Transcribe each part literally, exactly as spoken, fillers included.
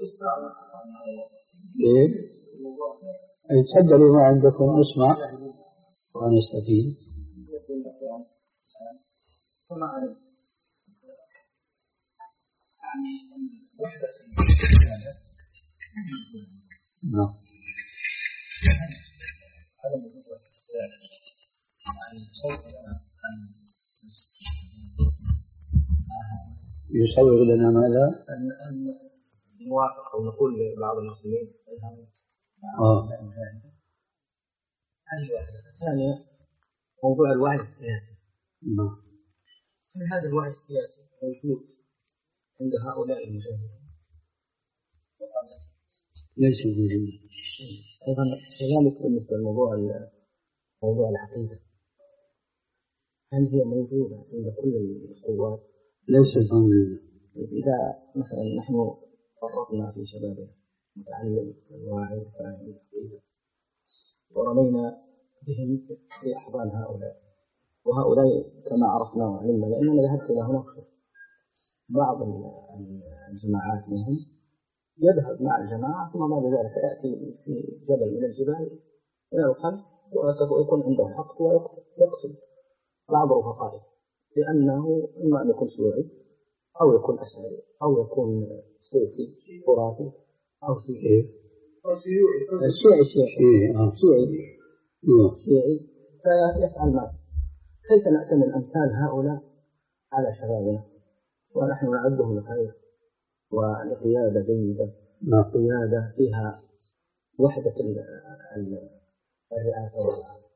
إيه؟ تفضلوا ما عندكم نسمع ونستفيد. نعم. يصور لنا ماذا؟ أن نوافق أو نقول لبعض المسلمين آه. الثانية موضوع الوعي السياسي. نعم. هذا الوعي السياسي موجود عند هؤلاء المجاهدين؟ ليس موجود. أيضا كذلك بالنسبة لموضوع موضوع العقيدة، هل هي موجودة عند كل القوات؟ ليست موجودة. إذا مثلا نحن فرطنا في شبابنا متعلم الواعي الفاهم العقيدة ورمينا بهم في أحضان هؤلاء، وهؤلاء كما عرفنا وعلمنا لأننا ذهبت إلى هناك بعض الجماعات منهم يذهب مع الجماعة ثم بعد ذلك يأتي في جبل من الجبال إلى الخلف وسوف يكون عنده حق ويقتل بعض رفقائه، لأنه إما أن يكون شيوعي أو يكون أشعري أو يكون صوفي خرافي أو شيعي شيعي شيعي شيعي شيعي فيفعل ما. كيف نأتمن أمثال هؤلاء على شبابنا ونحن نعدهم لخير ولقيادة جيدة، قيادة فيها وحدة الرئاسة والعالم.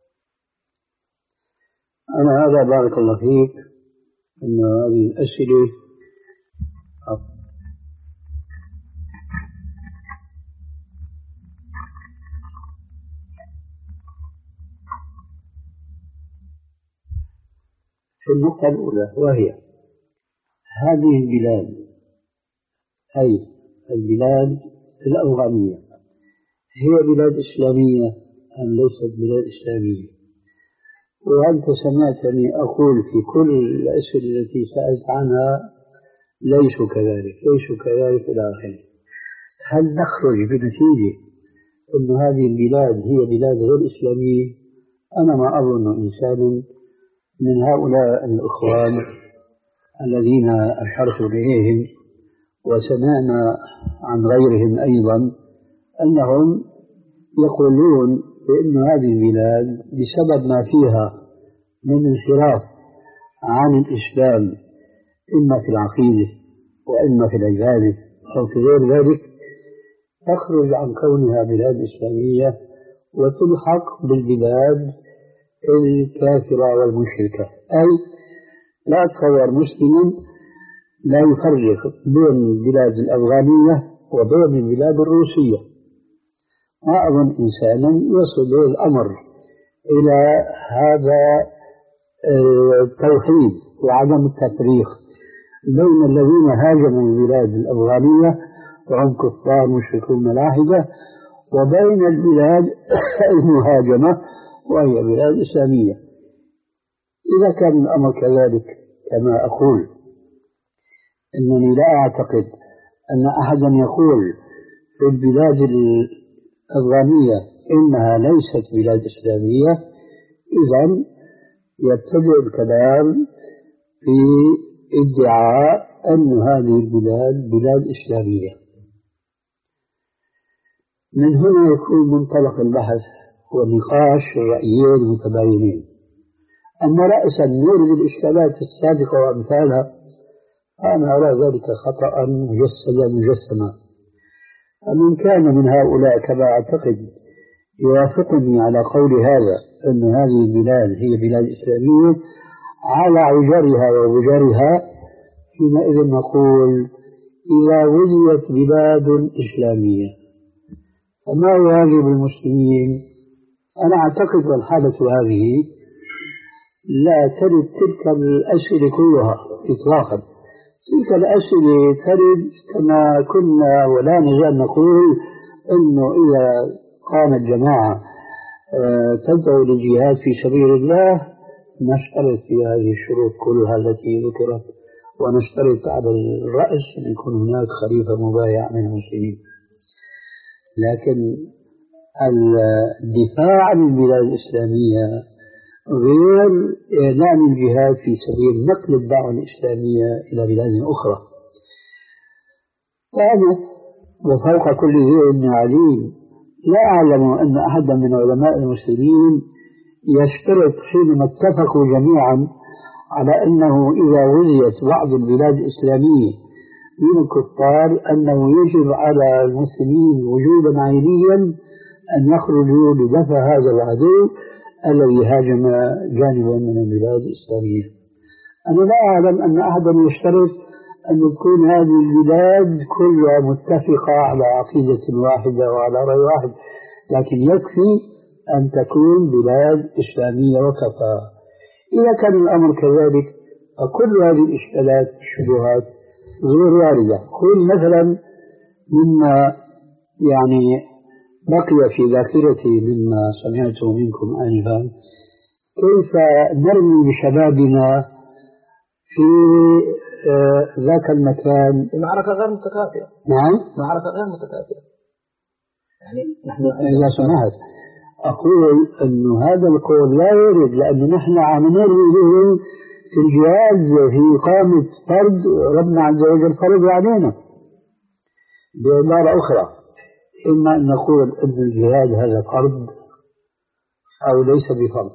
أنا هذا بارك الله فيك أن هذه الأسئلة في النقطة الأولى، وهي هذه البلاد أي البلاد الأفغانية هي بلاد إسلامية أم ليست بلاد إسلامية؟ وأنت سمعتني أقول في كل الأسئلة التي سألت عنها ليسوا كذلك ليسوا كذلك إلى آخره. هل نخرج بنتيجة أن هذه البلاد هي بلاد غير إسلامية؟ أنا ما أظن إنسان من هؤلاء الإخوان الذين أشرت إليهم وسمعنا عن غيرهم أيضا أنهم يقولون بأن هذه البلاد بسبب ما فيها من انحراف عن الإسلام إما في العقيدة وإما في العبادة أو في غير ذلك تخرج عن كونها بلاد إسلامية وتلحق بالبلاد الكافرة والمشركة. أي لا أتصور مسلم لا يفرق بين البلاد الأفغانية وبين البلاد الروسية. ما أظن إنسانا يصل به الأمر إلى هذا التوحيد وعدم التفريق بين الذين هاجموا البلاد الأفغانية وهم كفار مشركون ملاحدة وبين البلاد المهاجمة وهي بلاد إسلامية. إذا كان الأمر كذلك كما أقول إنني لا أعتقد أن أحدا يقول في البلاد الأفغانية إنها ليست بلاد إسلامية، إذن يتبع الكلام في ادعاء أن هذه البلاد بلاد إسلامية. من هنا يكون منطلق البحث ونقاش الرأيين المتباينين. أما رأسا نورد الإشكالات السابقة وأمثالها أنا أرى ذلك خطأ مجسدا مجسما. فمن كان من هؤلاء كما أعتقد يوافقني على قول هذا أن هذه البلاد هي بلاد إسلامية على عجرها ووجرها، حينئذ نقول إذا وجدت بلاد إسلامية فما يواجب المسلمين؟ أنا أعتقد والحالة هذه لا ترد تلك الأسئلة كلها إطلاقا. تلك الأسئلة ترد كما كنا ولا نزال نقول أنه إذا قامت جماعة تدعو للجهاد في سبيل الله نشترط في هذه الشروط كلها التي ذكرت ونشترط على الرأس أن يكون هناك خليفة مبايع من المسلمين. لكن الدفاع عن البلاد الإسلامية غير إعلان الجهاد في سبيل نقل الدعوة الإسلامية إلى بلاد أخرى. وأنا وفوق كل ذي عليم لا أعلم أن أحدا من علماء المسلمين يشترط حينما اتفقوا جميعا على أنه إذا غزيت بعض البلاد الإسلامية من الكفار أنه يجب على المسلمين وجودا عينيا أن يخرجوا لدفع هذا العدو الذي هاجم جانبا من البلاد الإسلامية. أنا لا أعلم أن أحدا يشترط أن تكون هذه البلاد كلها متفقة على عقيدة واحدة وعلى رأي واحد، لكن يكفي أن تكون بلاد إسلامية وكفى. إذا كان الأمر كذلك فكل هذه الإشكالات الشبهات غير واردة. قل مثلا مما يعني بقي في ذاكرتي مما سمعته منكم آنفا، كيف نرمي بشبابنا في آه ذاك المكان المعركة غير متكافئة. نعم، معركة غير متكافئة. يعني نحن إذا سمحت أقول أن هذا القول لا يرد، لأن نحن عم نروي لهم في الجهاد في إقامة فرض ربنا عز وجل فرض علينا. بعبارة أخرى، إما أن نقول أن الجهاد هذا فرض أو ليس بفرض،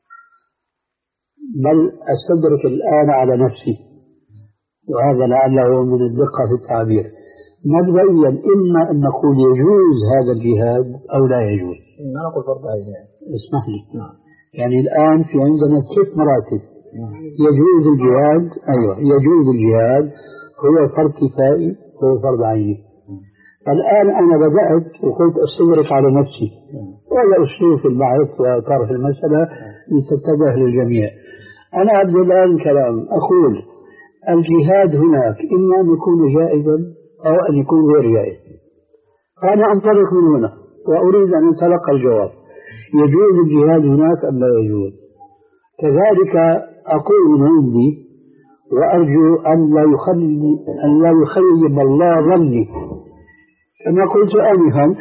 بل أستدرك الآن على نفسي، وهذا لعله من الدقة في التعبير. مبدئيا إما أن نقول يجوز هذا الجهاد أو لا يجوز. ما نقول فرض عين يعني. اسمح لي. نعم. يعني الآن في عندنا ثلاث مراتب. يجوز الجهاد، أيوة يجوز الجهاد، هو فرض كفائي هو فرض عيني. الآن أنا بدأت وقلت أستدرك على نفسي، وهذا أسلوب في البحث وطرح المسألة لتتبه للجميع. أنا أبدأ الآن كلام أقول الجهاد هناك إما أن يكون جائزا أو أن يكون غير جائز. فأنا أنطلق من هنا وأريد أن أتلقى الجواب، يجوز الجهاد هناك أم لا يجوز؟ كذلك أقول من عندي وأرجو أن لا يخلي أن لا يخيب الله ظني كما قلت آنفا.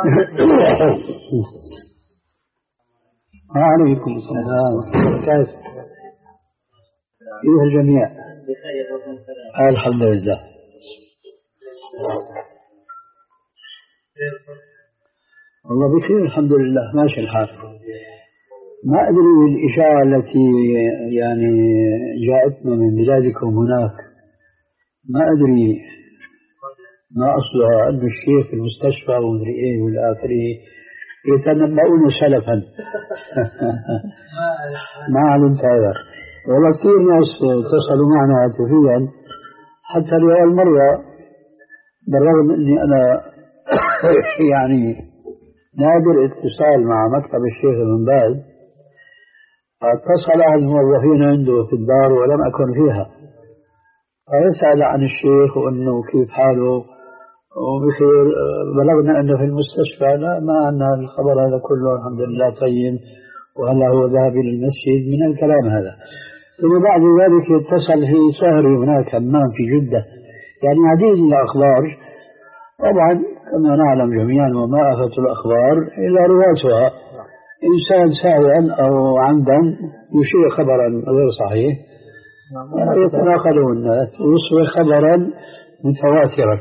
وعليكم السلام وبركاته. أيها الجميع، الحمد لله. والله بخير الحمد لله، ماشي الحال. ما أدري الإشاعة التي يعني جاءتنا من بلادكم هناك، ما أدري ما أصلها، أن الشيخ في المستشفى ومدري إيه والآخره يتنبؤون سلفا. ما علمت هذا. والله كثير ناس اتصلوا معنا هاتفيا حتى لأول مرة، بالرغم أني أنا يعني نادر اتصال مع مكتب الشيخ ابن باز، اتصل أحد الموظفين عنده في الدار ولم أكن فيها، فيسأل عن الشيخ وأنه كيف حاله وبخير. بلغنا أنه في المستشفى، لا ما عندنا الخبر هذا كله، الحمد لله طيب، وهلا هو ذهب إلى المسجد من الكلام هذا. ثم بعد ذلك يتصل في سهري هناك همام في جدة، يعني عديد من الأخبار. طبعا كما نعلم جميعا وما أخذت الأخبار إلا رواتها، إنسان ساهوا أو عمدا يشير خبرا غير صحيح يتناقلون الناس ويصبح خبرا متواترا.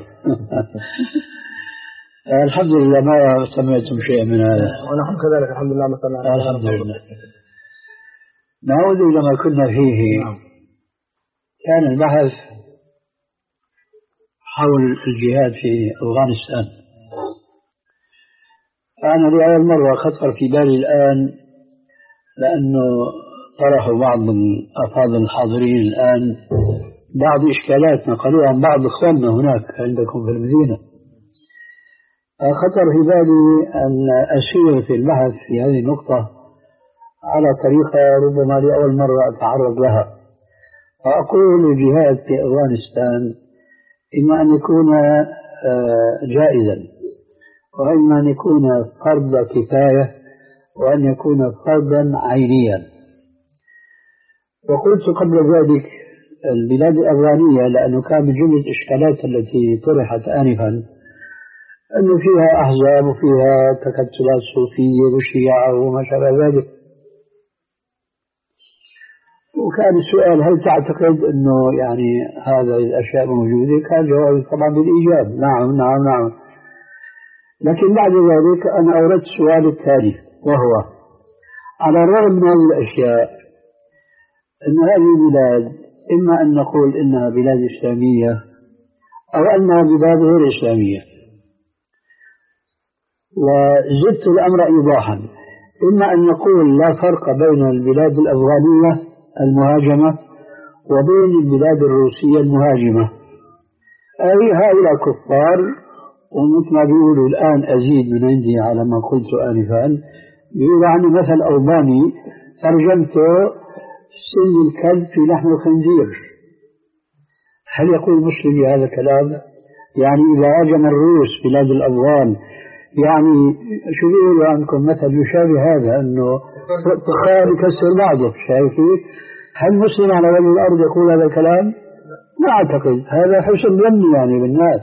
الحمد لله ما سمعتم شيء من هذا. ونحن كذلك الحمد لله. مثلا الحمد لله. نعود إلى ما كنا فيه. كان البحث حول الجهاد في أفغانستان. أنا لأول مرة خطر في بالي الآن، لأنه طرحوا بعض الأفاضل الحاضرين الآن بعض إشكالات نقلوها عن بعض إخواننا هناك عندكم في المدينة. خطر في بالي أن أسير في البحث في هذه النقطة على طريقة ربما لأول مرة أتعرض لها. فأقول الجهاد في أفغانستان إما أن يكون جائزا، وإما أن يكون فرض كفاية، وأن يكون فرضا عينيا. وقلت قبل ذلك البلاد الأفغانية، لأنه كان من جملة الإشكالات التي طرحت آنفا أنه فيها أحزاب وفيها تكتلات صوفية وشيعة وما شابه ذلك. وكان السؤال هل تعتقد أنه يعني هذه الأشياء موجودة؟ كان جوابي طبعا بالإيجاب، نعم نعم نعم. لكن بعد ذلك أنا أوردت السؤال التالي، وهو على الرغم من هذه الأشياء أن هذه البلاد إما أن نقول إنها بلاد إسلامية أو أنها بلاد غير إسلامية، وزدت الأمر إيضاحا، إما أن نقول لا فرق بين البلاد الأفغانية المهاجمة وبين البلاد الروسية المهاجمة، أي هؤلاء كفار، ومثل ما بيقولوا الآن أزيد من عندي على ما قلت آنفا، بيقولوا عني مثل ألباني ترجمته سن الكلب في لحم الخنزير. هل يقول مسلم بهذا الكلام؟ يعني إذا هاجم الروس بلاد الأفغان، يعني شو بيقولوا عنكم مثل يشابه هذا، أنه تخيل يكسر بعضه، شايفين؟ هل مسلم على وجه الأرض يقول هذا الكلام؟ لا أعتقد، هذا حسن ظني يعني بالناس.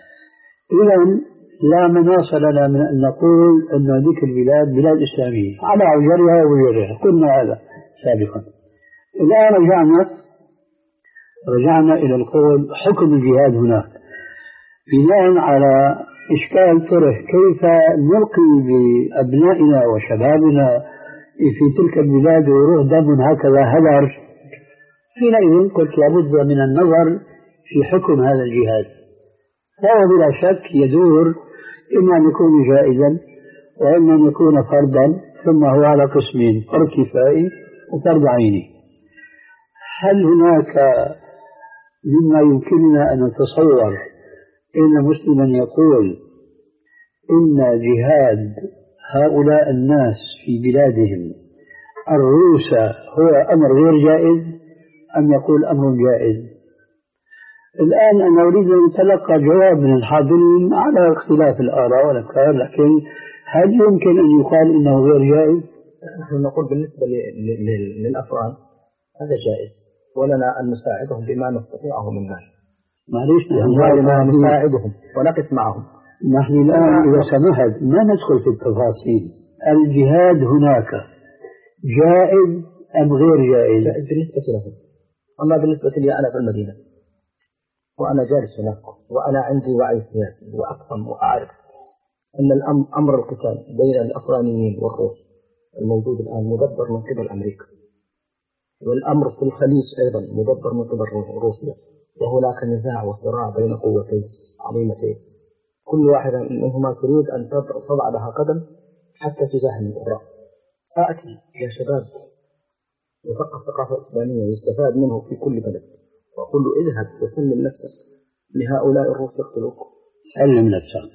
إذا لا مناص لنا من أن نقول أن هذه البلاد بلاد إسلامية على أوجرها وغيرها، قلنا هذا سابقا. الآن رجعنا رجعنا إلى القول حكم الجهاد هناك بناء على إشكال طرح، كيف نلقي بأبنائنا وشبابنا في تلك البلاد ويروح دم هكذا هدر؟ حينئذ قلت لابد من النظر في حكم هذا الجهاد، فهو بلا شك يدور إما أن يكون جائزا وإما أن يكون فرضا، ثم هو على قسمين، فرض كفائي وفرض عيني. هل هناك مما يمكننا أن نتصور إن مسلما يقول إن جهاد هؤلاء الناس في بلادهم الروس هو أمر غير جائز، أم يقول أمر جائز؟ الآن أنا أريد أن أتلقى جواب من الحاضرين على اختلاف الآراء والأفكار، لكن هل يمكن أن يقال إنه غير جائز؟ نحن نقول بالنسبة للأفغان هذا جائز، ولنا أن نساعدهم بما نستطيعه من مال. معليش نحن نساعدهم ونقف معهم. نحن الآن إذا سمحت ما ندخل في التفاصيل. الجهاد هناك جائز أم غير جائز؟ جائز بالنسبة لهم، أما بالنسبة لي أنا في المدينة وأنا جالس هناك وأنا عندي وعي سياسي وأفهم وأعرف أن الأمر القتال بين الأفغانيين والروس الموجود الآن مدبر من قبل أمريكا، والأمر في الخليج أيضا مدبر من قبل روسيا، وهناك نزاع وصراع بين قوتين عظيمتين، كل واحدة منهما تريد أن تضع لها قدم حتى تزاحم الأخرى. أأتي يا شباب وثقف ثقافة إسلامية يستفاد منه في كل بلد، وأقول له اذهب وسلم نفسك لهؤلاء الروس يقتلوك. سلم نفسك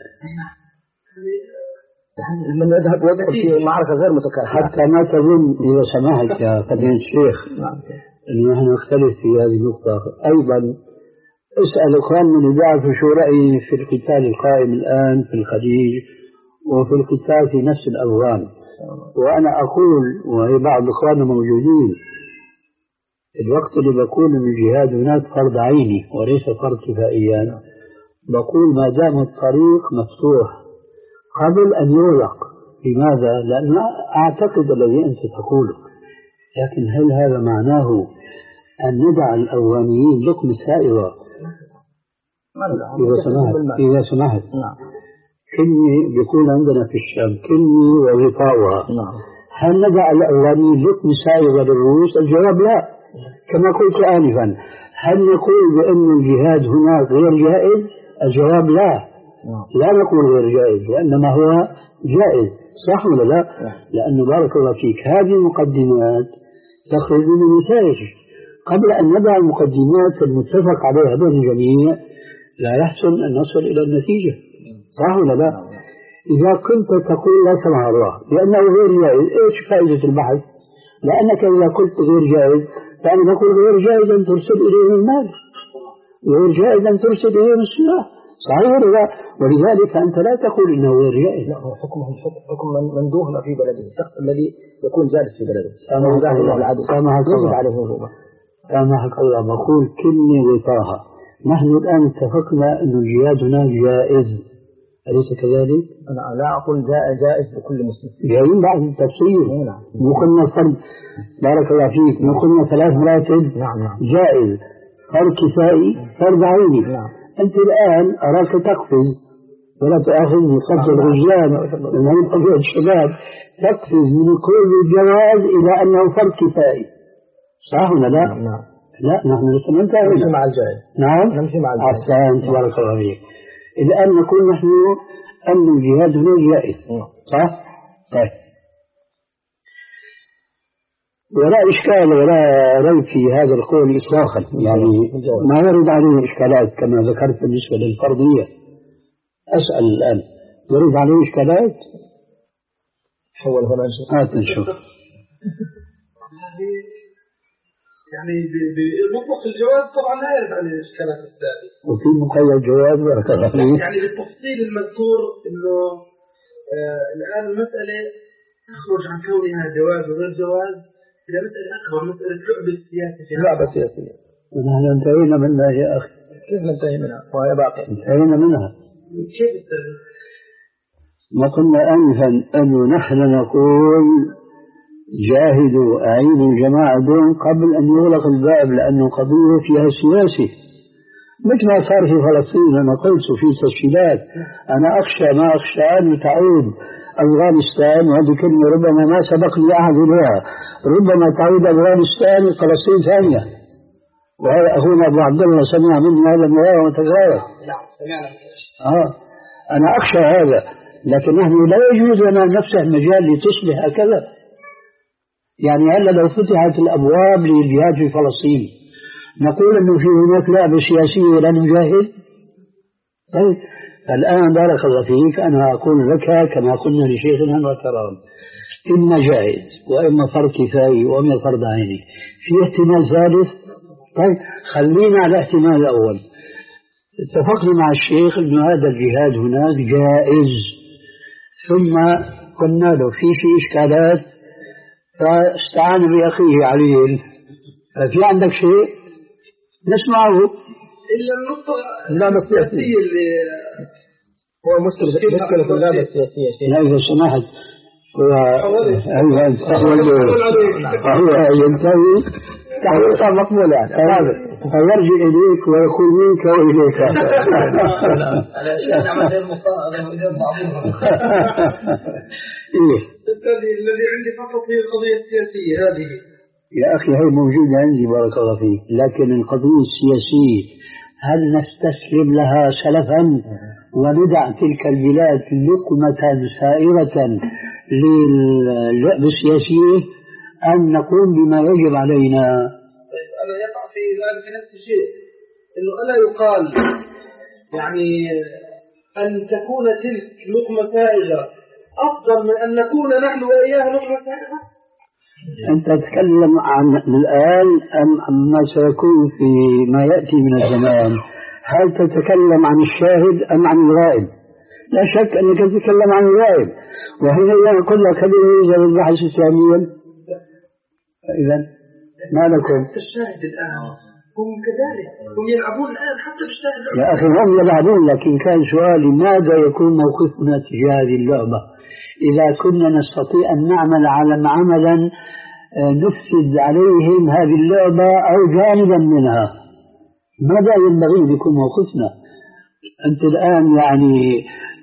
من يذهب ويدخل في معركة غير متكافئة. حتى ما تظن إذا سمحت يا فضيلة الشيخ أن نحن نختلف في هذه النقطة. أيضا اسأل إخواننا اللي بيعرفوا شو رأيي في القتال القائم الآن في الخليج وفي القتال في نفس الأفغان، وأنا أقول وهي بعض إخواننا موجودين، الوقت اللي بقول إن الجهاد هناك فرض عيني وليس فرض كفائيا، بقول ما دام الطريق مفتوح قبل أن يغلق. لماذا؟ لأن أعتقد الذي أنت تقوله، لكن هل هذا معناه أن ندع الأفغانيين لقمة سائغة؟ إذا سمحت إذا سمحت كلمة بيكون عندنا في الشام كلمة وغطاؤها، هل ندع الأفغانيين لقمة سائغة للروس؟ الجواب لا، كما قلت آنفا. هل نقول بأن الجهاد هناك غير جائز؟ الجواب لا، لا نقول غير جائز، وإنما هو جائز. صح ولا لا؟ لأنه بارك الله فيك هذه المقدمات تخرج من النتائج. قبل أن نضع المقدمات المتفق عليها بين الجميع لا يحسن أن نصل إلى النتيجة. صح ولا لا؟ إذا كنت تقول لا سمح الله لأنه غير جائز، إيش فائدة البحث؟ لأنك إذا قلت غير جائز فأنا نقول غير جائز أن ترسل إليهم المال، غير جائز أن ترسل إليهم السلاح. صحيح ولا لا؟ ولذلك أنت لا تقول إنه غير جائز. لا، هو حكمهم حكم من دوهم في بلده، الشخص الذي يكون جالس في بلده سامح الله يجب عليه الهروب. سامحك الله بقول كلمة وطاها. نحن الآن اتفقنا أن الجهاد هناك جائز، أليس كذلك؟ أنا لا أقول جائز لكل مسلم. جايين بعد التفصيل. مو قلنا فرد، بارك الله فيك، مو قلنا ثلاث مراتب. نعم نعم. جائز، فرد كفائي، فرد عيني. نعم. أنت الآن أراك تقفز، ولا تأخذني قفز الرجال من قبل الشباب، تقفز من كل الجواز إلى أنه فرد كفائي، صح ولا لا؟ نعم نعم. لا نحن لسه ما انتهينا. نمشي مع الجائز. نعم نمشي مع الجائز. أحسنت بارك الله فيك. الآن نقول نحن أن الجهاد هنا جائز، صح؟ طيب، ولا إشكال ولا ريب في هذا القول إطلاقا، يعني ما يرد عليه إشكالات كما ذكرت بالنسبة للفرضية. أسأل الآن، يرد عليه إشكالات؟ حول هنا نشوف. هات نشوف. يعني بمطلق الجواز طبعا لا يرد عليه الإشكالات الثانية. وفي مقيد جواز بارك الله فيك. يعني بالتفصيل المذكور إنه آه الآن المسألة تخرج عن كونها جواز وغير جواز إلى مسألة أكبر، مسألة لعبة سياسية. لعبة سياسية. ونحن انتهينا منها يا أخي. كيف ننتهي منها؟ وهي باقية. انتهينا منها. كيف التالي؟ ما قلنا أنفا أنه نحن نقول جاهدوا أعينوا جماعة دون قبل أن يغلق الباب، لأنه قضية فيها سياسي، مثل ما صار في فلسطين. أنا قلت في تسجيلات، أنا أخشى ما أخشى أن تعود أفغانستان، وهذه كلمة ربما ما سبقني أحد لها، ربما تعود أفغانستان فلسطين ثانية. وهذا أخونا أبو عبد الله سمع مني هذا المرارة وتكرار. نعم سمعنا. آه أنا أخشى هذا، لكن نحن لا يجوز لنا نفسه مجال لتصبح هكذا. يعني هلا لو فتحت الأبواب للجهاد في فلسطين نقول أنه في هناك لعبة سياسية ولا نجاهد؟ طيب الآن بارك الله فيك أنا أقول لك كما قلنا لشيخنا الكرام، إما جائز وإما فرض كفاية وإما فرض عيني، في احتمال ثالث. طيب خلينا على الاحتمال الأول. اتفقنا مع الشيخ أن هذا الجهاد هناك جائز، ثم قلنا له في شيء إشكالات فاستعان بأخيه علي، في عندك شيء نسمعه إلا النقطة اللعبة السياسية اللي هو مشكلة مشكلة اللعبة السياسية. لا إذا سمحت هو هو ينتهي تحقيقا مقبول يعني فيرجع إليك ويقول منك وإليك. الذي عندي فقط هي القضية السياسية هذه يا أخي، هي موجودة عندي بارك الله فيك، لكن القضية السياسية هل نستسلم لها سلفا وندع تلك البلاد لقمة سائرة للعب السياسية، أم نقوم بما يجب علينا؟ طيب أنا يقع في ذلك نفس الشيء، إنه ألا يقال يعني أن تكون تلك لقمة سائرة أفضل من أن نكون نحن وإياها لقمة سائرة؟ أنت تتكلم عن الآن أم عما سيكون في ما يأتي من الزمان؟ هل تتكلم عن الشاهد أم عن الغائب؟ لا شك أنك تتكلم عن الغائب، وهنا يقول لك هل يوجد البحث إسلاميا؟ إذا ما لكم؟ الشاهد الآن هم كذلك، هم يلعبون الآن حتى بالشاهد. يا أخي هم يلعبون، لكن كان سؤالي ماذا يكون موقفنا تجاه هذه اللعبة إذا كنا نستطيع أن نعمل على عملا نفسد عليهم هذه اللعبة أو جانبا منها؟ ماذا ينبغي أن يكون موقفنا؟ أنت الآن يعني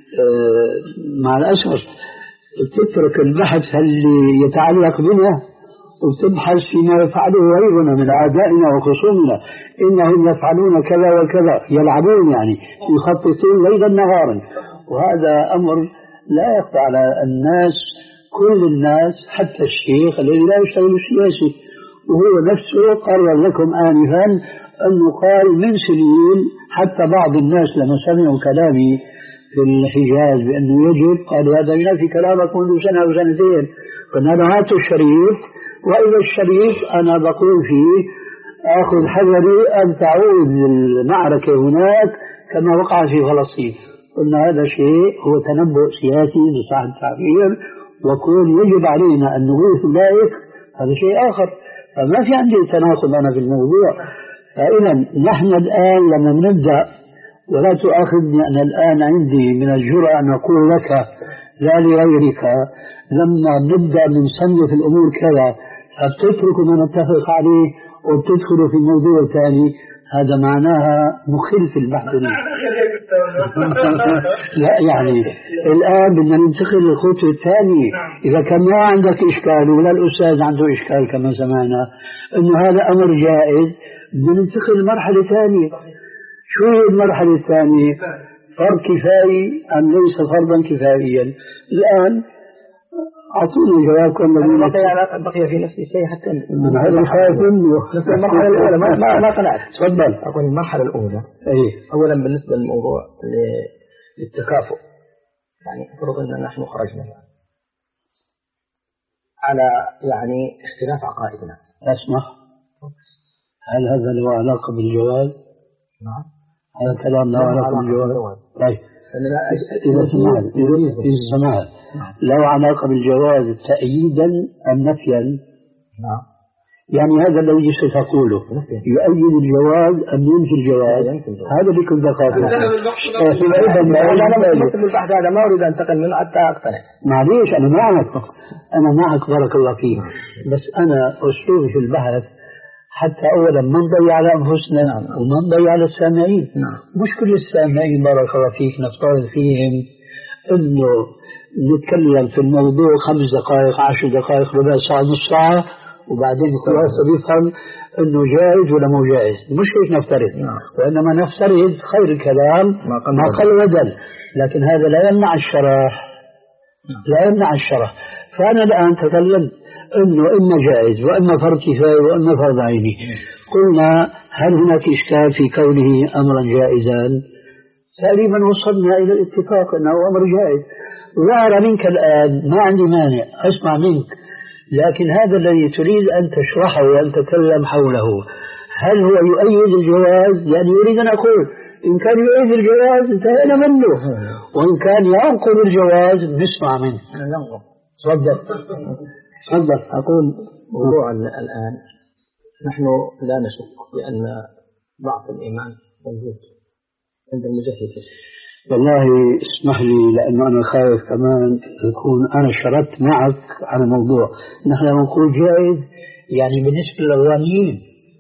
مع الأسف تترك البحث اللي يتعلق بنا وتبحث فيما يفعله غيرنا من أعدائنا وخصومنا، إنهم يفعلون كذا وكذا، يلعبون يعني يخططون ليلا نهارا، وهذا أمر لا يخفى على الناس، كل الناس حتى الشيخ الذي لا يشتغل سياسي، وهو نفسه قال لكم آنفا أنه قال من سنين، حتى بعض الناس لما سمعوا كلامي في الحجاز بأنه يجب قالوا هذا ينافي كلامك منذ سنة أو سنتين، قلنا له هاتوا الشريف، وإذا الشريف أنا بقول فيه أخذ حذري أن تعود المعركة هناك كما وقع في فلسطين. قلنا هذا شيء هو تنبؤ سياسي بصح التعبير، وكون يجب علينا أن نغيث أولئك هذا شيء آخر. فما في عندي تناقض أنا في الموضوع. فإذا نحن الآن لما نبدأ، ولا تؤاخذني أنا الآن عندي من الجرأة أن أقول لك لا لغيرك، لما نبدأ نصنف الأمور كذا فبتترك ما نتفق عليه وبتدخل في موضوع ثاني، هذا معناها مخل في البحث. لا يعني الآن بدنا ننتقل للخطوة الثانية. إذا كان ما عندك إشكال ولا الأستاذ عنده إشكال كما سمعنا إنه هذا أمر جائز، بدنا ننتقل لمرحلة ثانية. شو هي المرحلة الثانية؟ فرض كفائي أم ليس فرضا كفائيا؟ الآن أعطوني جواب كم بقي بقي في نفس الشيء حتى هذا خايف منه. المرحلة الأولى ما ما ما قنعت. تفضل. أقول المرحلة الأولى أيه. أولا بالنسبة للموضوع للتكافؤ، يعني افرض أن نحن خرجنا على يعني اختلاف عقائدنا. أسمح، هل هذا له علاقة بالجواز؟ نعم. هذا كلام له علاقة بالجواز. طيب إذا سمعت إذا سمعت له علاقة بالجواز تأييدا أم نفيا؟ نعم. يعني هذا الذي ستقوله يؤيد الجواز أم ينفي الجواز؟ هذا بكل دقائق. هذا ما أريد أن أنتقل منه حتى أقتنع. معليش أنا معك أنا معك بارك الله فيك، بس أنا أسلوبي في البحث حتى أولا ما نضيع على أنفسنا وما نضيع على السامعين. مش كل السامعين بارك الله فيك نفترض فيهم إنه نتكلم في الموضوع خمس دقائق عشر دقائق ربع ساعة نص ساعة وبعدين الخلاصة بيفهم إنه جائز ولا مو جائز. مش هيك نفترض، وإنما نفترض خير الكلام ما قل ودل، لكن هذا لا يمنع الشرح، لا يمنع الشرح. فأنا الآن تكلمت إنه إما جائز وإما فرض كفاية وإما فرض عيني. قلنا هل هناك إشكال في كونه أمرا جائزا؟ تقريبا وصلنا إلى الاتفاق أنه أمر جائز. وأرى منك الآن ما عندي مانع أسمع منك، لكن هذا الذي تريد أن تشرحه وأن تتكلم حوله هل هو يؤيد الجواز؟ يعني يريد أن أقول إن كان يؤيد الجواز انتهينا منه، وإن كان ينقض الجواز نسمع منه. تفضل. تفضل. أقول موضوع الآن نحن لا نشك بأن ضعف الإيمان موجود عند المجاهدين. والله اسمح لي لأنه أنا خايف كمان يكون أنا شردت معك على الموضوع. نحن لما نقول جائز يعني بالنسبة للأفغانيين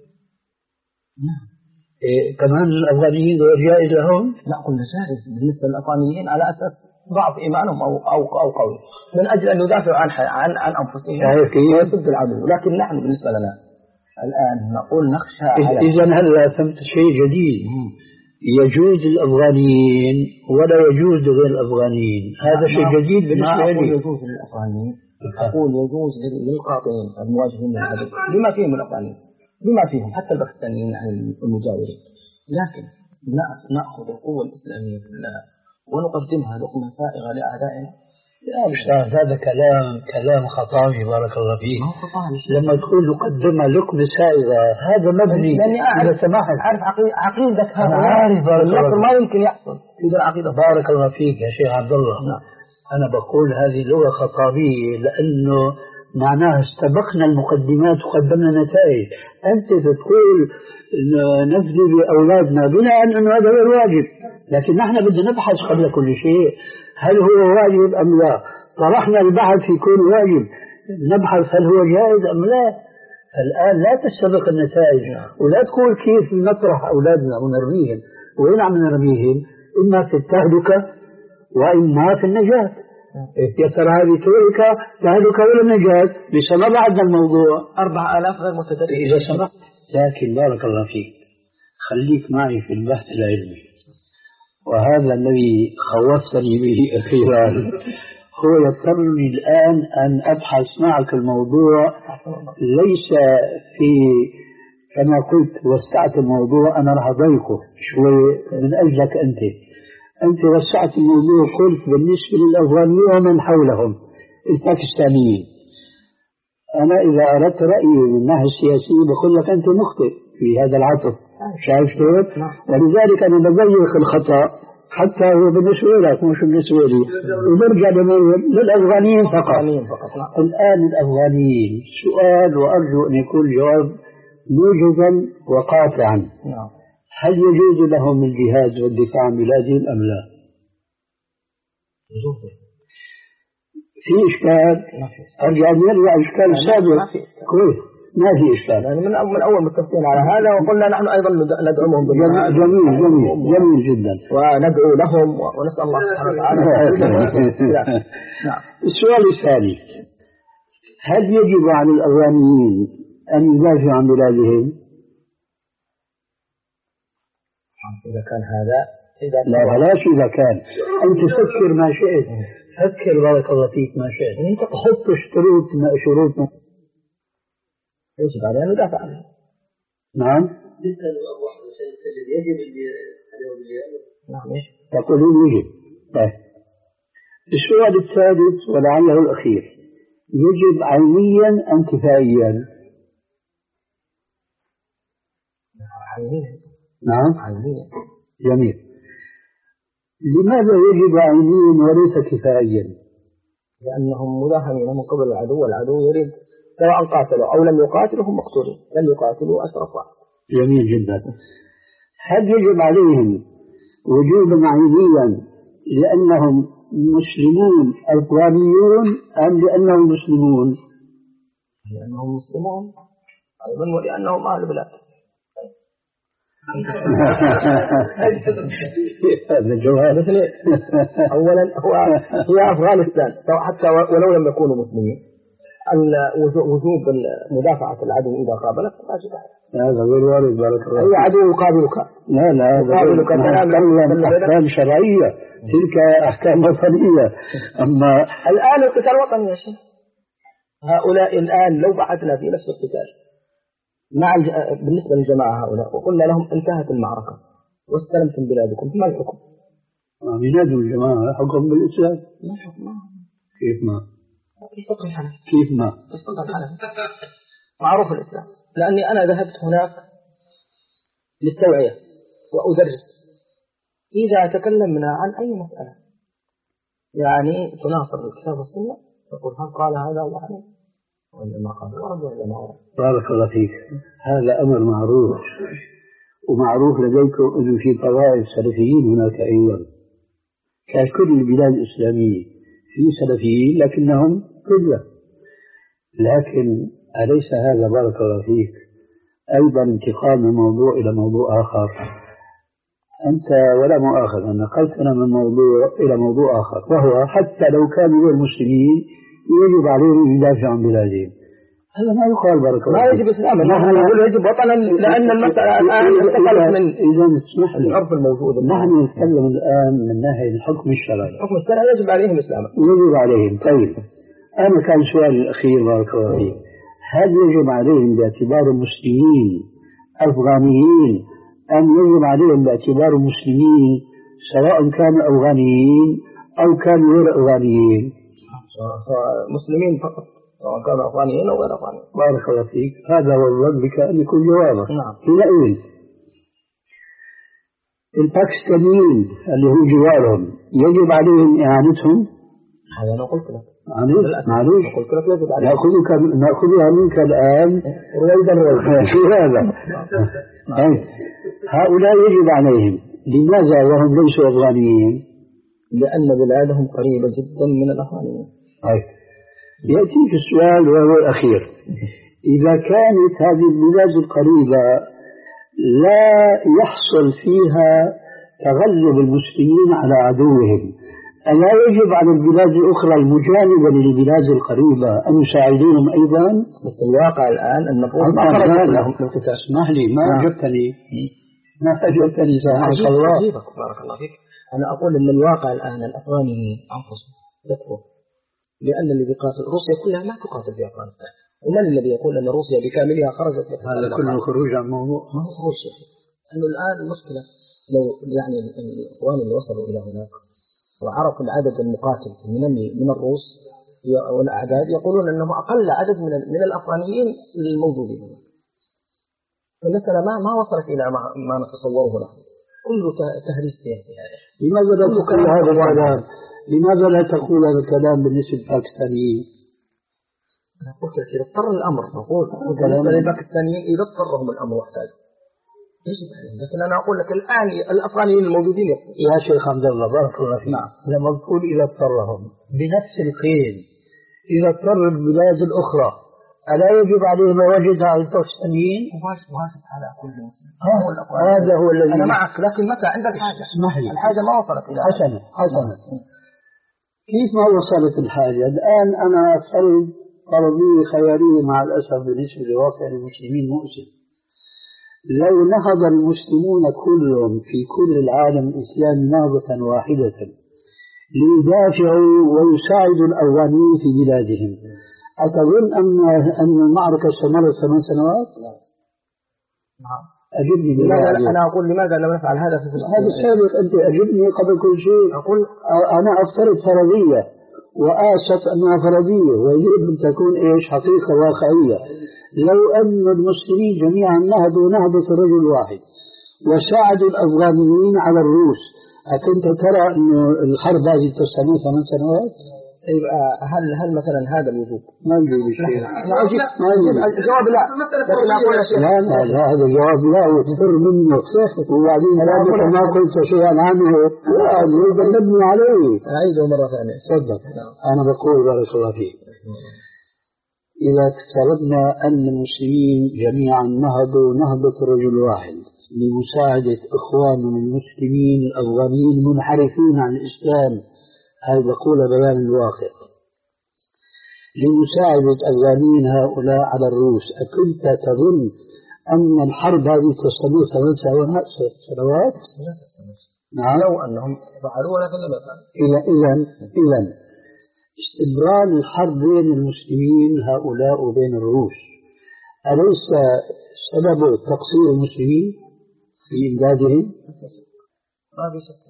نعم. إيه كمان الأفغانيين جائز لهم؟ لا قلنا جائز بالنسبة للأفغانيين على أساس ضعف إيمانهم أو أو أو قوي من أجل أن يدافعوا عن عن عن أنفسهم ويسد العدو. لكن نحن بالنسبة لنا الآن نقول نخشى على إذا هلا فهمت شيء جديد. يجوز الأفغانيين ولا يجوز لغير الأفغانيين. هذا شيء جديد بالنسبة لي. أقول يجوز للأفغانيين، أقول يجوز للقاطعين المواجهين للعدو بما فيهم الأفغانيين بما فيهم حتى الباكستانيين المجاورين، لكن نأخذ القوة الإسلامية كلها ونقدمها لقمة فائغة لأعدائنا. يا أستاذ هذا كلام كلام خطابي بارك الله فيك. لما تقول نقدمها لقمة سائغة هذا مبني إذا سمحت عارف عقيدة هذا عارف النصر ما يمكن يحصل إذا العقيدة. بارك الله فيك يا شيخ عبد الله. نعم. أنا بقول هذه لغة خطابية لأنه معناها استبقنا المقدمات وقدمنا نتائج. أنت تقول نفذي بأولادنا بناء أنه هذا هو الواجب، لكن نحن بدنا نبحث قبل كل شيء هل هو واجب أم لا. طرحنا البحث في كل واجب نبحث هل هو جائز أم لا. فالآن لا تستبق النتائج ولا تقول كيف نطرح أولادنا ونرميهم. وين عم نرميهم؟ إما في التهلكة وإما في النجاة. يا ترى هذه تهلكة تهلكة ولا النجاة؟ لسه ما بعدنا الموضوع. أربع آلاف غير متدرب إذا سمحت. لكن بارك الله فيك خليك معي في البحث العلمي، وهذا الذي خوفتني به أخيرا هو يضطرني الآن أن أبحث معك الموضوع ليس في كما قلت وسعت الموضوع. أنا راح أضيقه شوي من أجلك أنت أنت وسعت الموضوع. قلت بالنسبة للأفغانيين ومن حولهم الباكستانيين. أنا إذا أردت رأيي من الناحية السياسية بقول لك أنت مخطئ في هذا العطف. شايف كيف؟ ولذلك أنا بضيق الخطأ حتى هو بالنسبة لك مش بالنسبة لي، ونرجع للأفغانيين فقط. الآن الأفغانيين سؤال وأرجو أن يكون جواب موجزا وقاطعا. هل يجوز لهم الجهاد والدفاع عن بلادهم أم لا؟ في إشكال؟ أرجع نرجع إشكال السابق. كويس، ما في إشكال. يعني من أول أول متفقين على هذا، وقلنا نحن أيضا ندعمهم بالجهاد. جميل جميل جميل جدا. وندعو لهم ونسأل الله سبحانه وتعالى. نعم. السؤال الثاني، هل يجب على الأفغانيين أن يدافعوا عن بلادهم؟ إذا كان هذا إذا لا بلاش إذا كان، أنت فكر ما شئت، فكر بارك الله فيك ما شئت، أنت تحط شروط شروط يجب علينا ندافع عنه. نعم. يجب عليهم الجهاد. نعم. تقولون يجب. طيب. السؤال الثالث ولعله الأخير، يجب عينيا أم كفائيا؟ عينيا. نعم. عينيا. جميل. لماذا يجب عينيا وليس كفائيا؟ لأنهم مداهمين من قبل العدو، والعدو يريد سواء قاتلوا أو لم يقاتلوا هم مقتولين، لم يقاتلوا أشرف واحد. جميل جدا. هل يجب عليهم وجوبا عينيا لأنهم مسلمون أفغانيون أم لأنهم مسلمون؟ لأنهم مسلمون أيضا ولأنهم أهل بلاد. هذا الجواب. أولا هو هي أفغانستان حتى ولو لم يكونوا مسلمين، وجوب مدافعة العدو إذا قابلك لا شيء. هذا غير وارد بارك الله. أي عدو يقابلك؟ لا لا، يقابلك كلام أحكام شرعية، تلك أحكام وطنية. أما الآن القتال وطني يا شيخ. هؤلاء الآن لو بعثنا في نفس القتال مع الج... بالنسبة للجماعة هؤلاء وقلنا لهم انتهت المعركة واستلمتم بلادكم، فما الحكم؟ بينادوا الجماعة حكم بالإسلام. ما حكم؟ كيف ما؟ الفقه الحنفي. كيف ما؟ الفقه الحنفي معروف الإسلام، لأني أنا ذهبت هناك للتوعية وأدرس. إذا تكلمنا عن أي مسألة يعني تناقض الكتاب والسنة تقول هل قال هذا الله عليه ولا ما قال ورد ولا ما ورد. بارك الله فيك. هذا أمر معروف، ومعروف لديكم أنه في طوائف سلفيين هناك أيضا ككل البلاد الإسلامية في سلفيين لكنهم قلة. لكن أليس هذا بارك الله فيك أيضا انتقال من موضوع إلى موضوع آخر؟ أنت ولا مؤاخذة نقلتنا من موضوع إلى موضوع آخر، وهو حتى لو كانوا غير مسلمين يجب عليهم يدافعوا عن بلادهم. هذا ما يقال بارك الله. ما يجب إسلاما، نحن نقول يجب وطنا، لأن المسألة الآن انتقلت من إذا اسمح لي العرف الموجود. نحن نتكلم الآن من ناحية الحكم الشرعي. الحكم الشرعي يجب عليهم إسلاما. يجب عليهم. طيب أنا كان سؤالي الأخير بارك الله فيك، هل يجب عليهم باعتبار مسلمين أفغانيين أم يجب عليهم باعتبار مسلمين سواء كانوا أفغانيين أو كانوا غير أفغانيين؟ مسلمين فقط سواء كانوا أفغانيين أو غير أفغانيين. بارك الله فيك. هذا هو الرد بك أن يكون جوابك. نعم. حينئذ الباكستانيين اللي هم جوارهم يجب عليهم إعانتهم؟ هذا أنا قلت لك. معلوش قلت لك يجب عليهم. نأخذك نأخذها منك الآن رويدا رويدا. شو هذا؟ هؤلاء يجب عليهم. لماذا وهم ليسوا أفغانيين؟ لأن بلادهم قريبة جدا من الأفغانيين. طيب يأتيك السؤال وهو الأخير، إذا كانت هذه البلاد القريبة لا يحصل فيها تغلب المسلمين على عدوهم، ألا يجب على البلاد الأخرى المجانبة للبلاد القريبة أن يساعدونهم أيضا؟ بس الواقع الآن أن نقول ما خرج لهم. اسمح لي ما أجبتني ما أجبتني سبحانك الله. بارك الله فيك. أنا أقول أن الواقع الآن الأفغانيين أنفسهم يكفرون، لأن الذي قاتل روسيا كلها ما تقاتل في أفغانستان، ومن الذي يقول أن روسيا بكاملها خرجت؟ هذا كله خروج عن موضوع. ما هو خروج شيء، أنه الآن المشكلة لو يعني الإخوان اللي وصلوا إلى هناك وعرفوا العدد المقاتل من من الروس والأعداد يقولون أنه أقل عدد من من الأفغانيين الموجودين. المسألة ما ما وصلت إلى ما, ما نتصوره نحن، كله تهريس سياسي. لماذا لا تقول هذا الكلام؟ لماذا لا تقول هذا الكلام بالنسبة للباكستانيين؟ أنا قلت لك إذا اضطر الأمر نقول بالنسبة للباكستانيين إذا اضطرهم الأمر واحتاجوا يجب عليهم، لكن أنا أقول لك الآن الأفغانيين الموجودين يا شيخ عبد الله بارك الله فيك. نعم. لما تقول إذا اضطرهم بنفس القيد إذا اضطر البلاد الأخرى ألا يجب عليهم وجدها على الباكستانيين؟ واجب واجب على كل مسلم. هذا هو الذي أنا معك، لكن متى عند الحاجة؟ اسمح لي. الحاجة ما وصلت إلى حسنا حسنا كيف ما وصلت الحاجة؟ الآن أنا أفترض فرضية خيالية مع الأسف بالنسبة لواقع المسلمين مؤسف. لو نهض المسلمون كلهم في كل العالم الإسلامي نهضة واحدة ليدافعوا ويساعدوا الأفغانيين في بلادهم، أتظن أن أن المعركة استمرت ثمان سنوات؟ نعم. أجبني لماذا أنا أقول لماذا لم نفعل هذا في فلسطين؟ هذا السابق. أنت أجبني قبل كل شيء. أقول أنا أفترض فرضية وآسف أنها فرضية ويجب أن تكون إيش حقيقة واقعية. لو أن المسلمين جميعا نهضوا نهضة رجل واحد وساعدوا الأفغانيين على الروس، أكنت ترى أن الحرب هذه تستمر ثمان سنوات؟ هل هل مثلا هذا الوجوب؟ ما يجوز شيء. ما يجوز. الجواب لا. لكن أقول شيء. لا لا لا هذا الجواب لا وتفر منه. وبعدين رابط ما قلت شيئا عنه لا يريد أن نبني عليه. أعيده مرة ثانية. صدق. أنا بقول بارك الله فيك. إذا افترضنا أن المسلمين جميعا نهضوا نهضة رجل واحد لمساعدة إخواننا المسلمين الأفغانيين المنحرفين عن الإسلام، هذا بقول بيان الواقع، لمساعدة أفغانيين هؤلاء على الروس، أكنت تظن أن الحرب هذه تستمر ثمان سنوات؟ نعم. لو أنهم فعلوا ولكن لم يفعلوا. إذا إذا إذا استمرار الحرب بين المسلمين هؤلاء وبين الروس أليس سبب تقصير المسلمين في إمدادهم؟ ما في شك.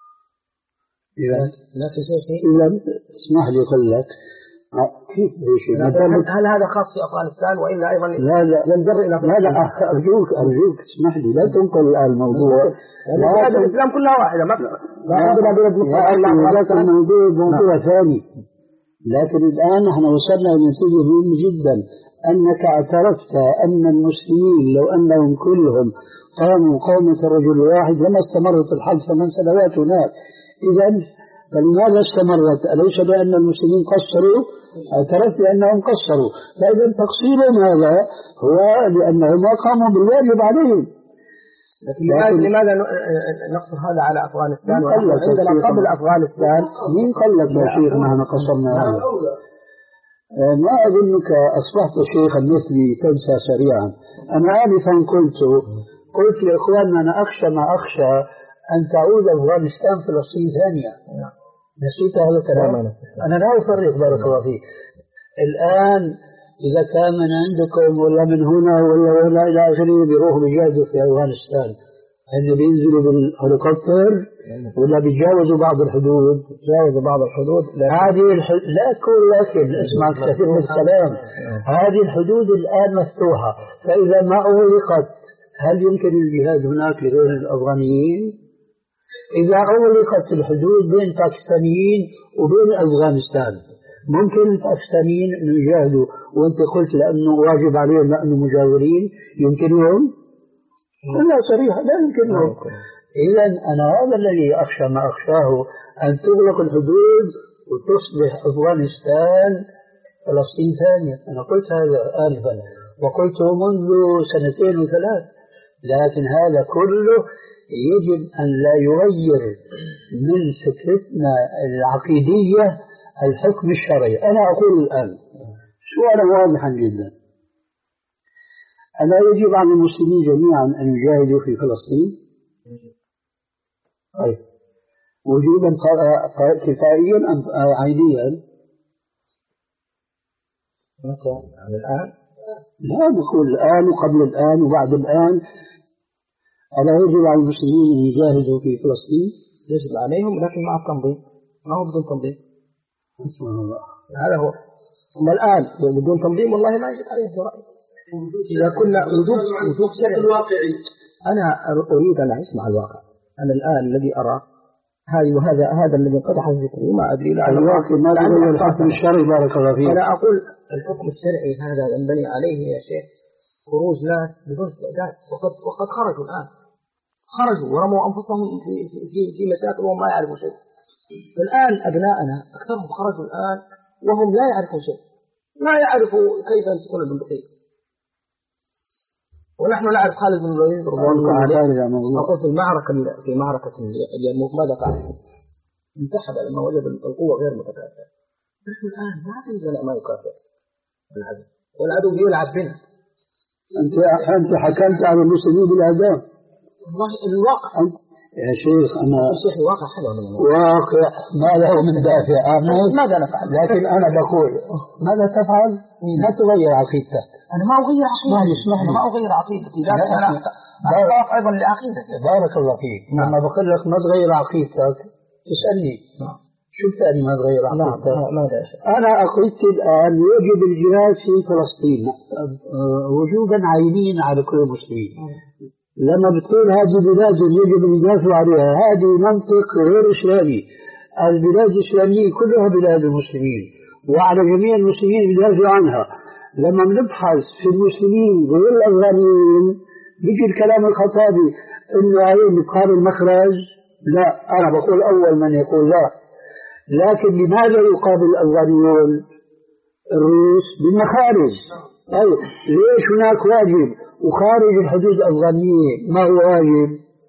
إذا لا في شيء. إذا اسمح لي أقول لك كيف بشيء هل هذا خاص في أفغانستان وإلا أيضا لا لا ينجر إلى لا لا أرجوك أرجوك اسمح لي لا تنقل الآن الموضوع. بلاد الإسلام كلها واحدة ما عندنا بلد مستقل. الموضوع موضوع ثاني، لكن الآن نحن وصلنا لنتيجة مهمة جدا، أنك اعترفت أن المسلمين لو أنهم كلهم قاموا قومة رجل واحد لما استمرت الحرب ثمان سنوات هناك. إذا فلماذا استمرت؟ أليس بأن المسلمين قصروا؟ اعترفت بأنهم قصروا، فإذا تقصيرهم هذا هو لأنهم ما قاموا بالواجب عليهم. لكن لماذا نقصر هذا على أفغانستان وعندنا قبل أفغانستان؟ مين قال لك يا شيخ نحن قصرنا هذا؟ ما أظنك أصبحت شيخا مثلي تنسى سريعا. أنا آنفا قلت قلت لإخواننا أنا أخشى ما أخشى أن تعود أفغانستان فلسطين ثانية. نسيت هذا الكلام. أنا لا أفرق بارك الله فيك. الآن إذا كان من عندكم ولا من هنا ولا ولا إلى آخره بيروحوا بيجاهدوا في أفغانستان، هن بينزلوا بالهليكوبتر ولا بيتجاوزوا بعض الحدود؟ بيتجاوزوا بعض الحدود. هذه الحدود لا كل لكن اسمع كثير من الكلام. هذه الحدود الآن مفتوحة، فإذا ما أغلقت هل يمكن الجهاد هناك لغير الأفغانيين؟ إذا أغلقت الحدود بين باكستانيين وبين أفغانستان ممكن الباكستانيين أن يجاهدوا، وأنت قلت لأنه واجب عليهم لأنه مجاورين يمكنهم؟ لا صريحة لا يمكنهم. إذا أنا هذا الذي أخشى ما أخشاه، أن تغلق الحدود وتصبح أفغانستان فلسطين ثانية. أنا قلت هذا آنفا وقلته منذ سنتين وثلاث، لكن هذا كله يجب أن لا يغير من فكرتنا العقيدية الحكم الشرعي. أنا أقول الآن سؤالا واضحا جدا، ألا يجب على المسلمين جميعا أن يجاهدوا في فلسطين؟ طيب وجوبا كفائيا أم عينيا؟ متى؟ عن الآن؟ لا نقول الآن وقبل الآن وبعد الآن. ألا يجب على المسلمين أن يجاهدوا في فلسطين؟ يجب عليهم لكن مع التنظيم، ما هو بدون تنظيم. هذا هو. أما الآن بدون تنظيم والله ما يجب عليه برأيي. إذا كنا وجوب وجوب شرعي واقعي. أنا أريد أن أعيش مع الواقع. أنا الآن الذي أرى هذه وهذا هذا الذي انقطع ذكره ما أدري لعل الواقع ما تغير الحكم الشرعي بارك الله فيك. أنا أقول الحكم الشرعي هذا ينبني عليه يا شيخ خروج ناس بدون استعداد وقد وقد خرجوا الآن خرجوا ورموا أنفسهم في في في مشاكل وهم ما يعرفوا شيء. الآن أبناءنا أكثرهم خرجوا الآن وهم لا يعرفون شيء لا يعرفوا كيف يمسكون البندقية. ونحن نعرف خالد بن الوليد رضي الله عنه أقول في المعركة في معركة اليرموك ماذا فعل؟ انسحب لما وجد القوة غير متكافئة. نحن الآن ما في لنا ما يكافئ العدو والعدو يلعب بنا. أنت أنت حكمت على المسلمين بالإعدام. والله الواقع يا شيخ أنا الشيخ الواقع حلو واقع ما له من دافع. ماذا نفعل؟ لكن أنا بقول ماذا تفعل؟ لا تغير عقيدتك. أنا ما أغير عقيدتي. أنا ما أغير عقيدتي. لكن أنا أخاف أيضا لعقيدتي. بارك الله فيك. لما بقول لك ما تغير عقيدتك تسألني شو ثاني ما تغير عقيدتك؟ أنا عقيدتي الآن يجب الجهاد في فلسطين وجوبا عينين على كل المسلمين. لما بتقول هذه بلاد يجب أن يدافعوا عليها هذه منطق غير إسلامي. البلاد الإسلامية كلها بلاد المسلمين وعلى جميع المسلمين يدافعوا عنها. لما بنبحث في المسلمين غير الأفغانيين بيجي الكلام الخطابي إنه عليه بقابل مخرج. لا أنا بقول أول من يقول لا. لكن لماذا يقابل الأفغانيون الروس بالمخارج؟ طيب ليش هناك واجب وخارج الحدود الأفغانية ما هو واجب؟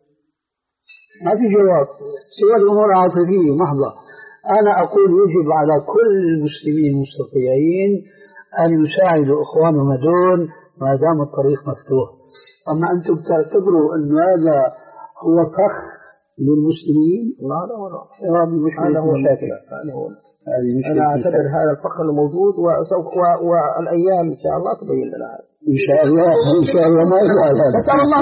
ما في جواب سوى الأمور العاطفية محضة. أنا أقول يجب على كل المسلمين المستطيعين أن يساعدوا إخوانهم دون ما دام الطريق مفتوح. أما أنتم تعتبروا أن هذا هو فخ للمسلمين؟ لا لا ولا هذا هو مشاكل. أنا أعتبر هذا الفخر الموجود وسوف والأيام إن شاء الله تبين لنا هذا. إن شاء الله إن شاء الله ما يفعل هذا. نسأل الله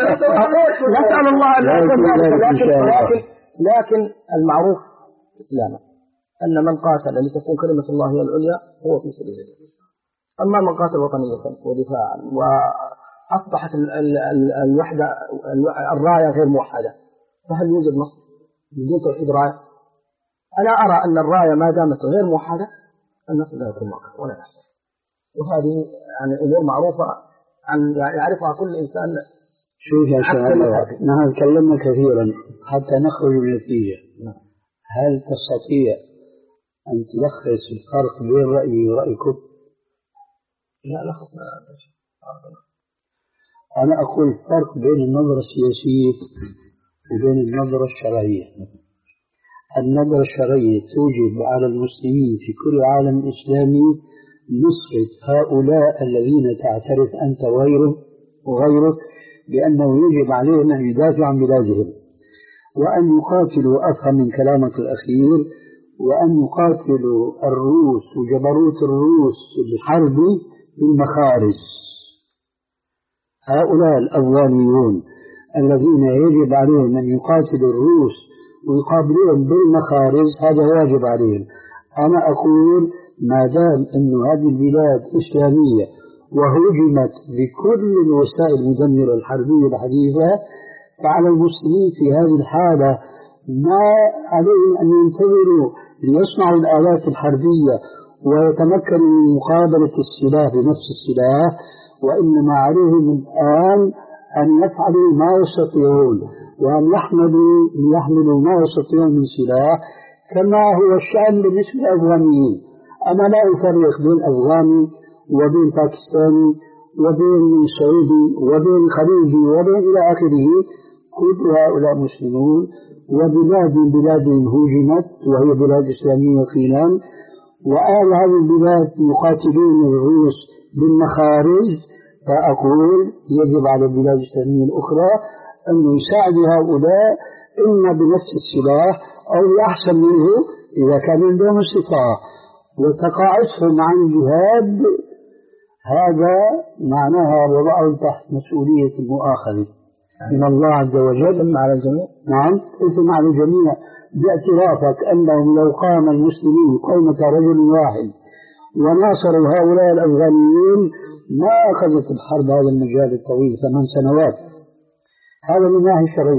نسأل الله أن يكون ذلك. لكن لكن لكن المعروف إسلاما أن من قاتل لتكون كلمة الله هي العليا هو في سبيل الله. أما من قاتل وطنية ودفاعا وأصبحت الوحدة الراية غير موحدة فهل يوجد نصر بدون توحيد راية؟ أنا أرى أن الراية ما دامت غير موحدة النصر لا يكون واقع ولا يحصل. وهذه يعني أمور معروفة عن يعني يعرفها كل إنسان. شوف يا شباب نحن تكلمنا كثيرا حتى نخرج من النتيجة. هل تستطيع أن تلخص الفرق بين رأيي ورأيكم؟ لا لخصنا. أنا أقول الفرق بين النظرة السياسية وبين النظرة الشرعية. النظرة الشرعية توجب على المسلمين في كل العالم الإسلامي نصرة هؤلاء الذين تعترف أنت وغيره وغيرك بأنه يجب عليهم أن يدافعوا عن بلادهم وأن يقاتلوا أفهم من كلامك الأخير وأن يقاتلوا الروس وجبروت الروس الحربي بالمخارج. هؤلاء الأفغانيون الذين يجب عليهم أن يقاتلوا الروس ويقابلون بالمخارج هذا واجب عليهم. أنا أقول ما دام أن هذه البلاد إسلامية وهجمت بكل الوسائل المدمرة الحربية الحديثة فعلى المسلمين في هذه الحالة ما عليهم أن ينتظروا ليصنعوا الآلات الحربية ويتمكنوا من مقابلة السلاح بنفس السلاح وإنما عليهم الآن أن يفعلوا ما يستطيعون وأن يحملوا يحملوا ما يستطيعون من سلاح كما هو الشأن بالنسبة للأفغانيين. أنا لا أفرق بين أفغاني وبين باكستاني وبين سعودي وبين خليجي وبين إلى آخره. كل هؤلاء مسلمون وبلاد بلادهم هجمت وهي بلاد إسلامية يقينا وآل هذه البلاد يقاتلون الروس بالمخارج. فأقول يجب على البلاد الإسلامية الأخرى أن يساعدوا هؤلاء إما بنفس السلاح أو أحسن منه إذا كان عندهم استطاعة وتقاعدهم عن الجهاد. هذا معناها وضعهم تحت مسؤولية المؤاخذة من الله عز وجل على الجميع. نعم إثم على الجميع باعترافك أنهم لو قام المسلمين قومة رجل واحد وناصروا هؤلاء الأفغانيين ما أخذت الحرب هذا المجال الطويل ثمان سنوات. هذا من الناحية الشرعية.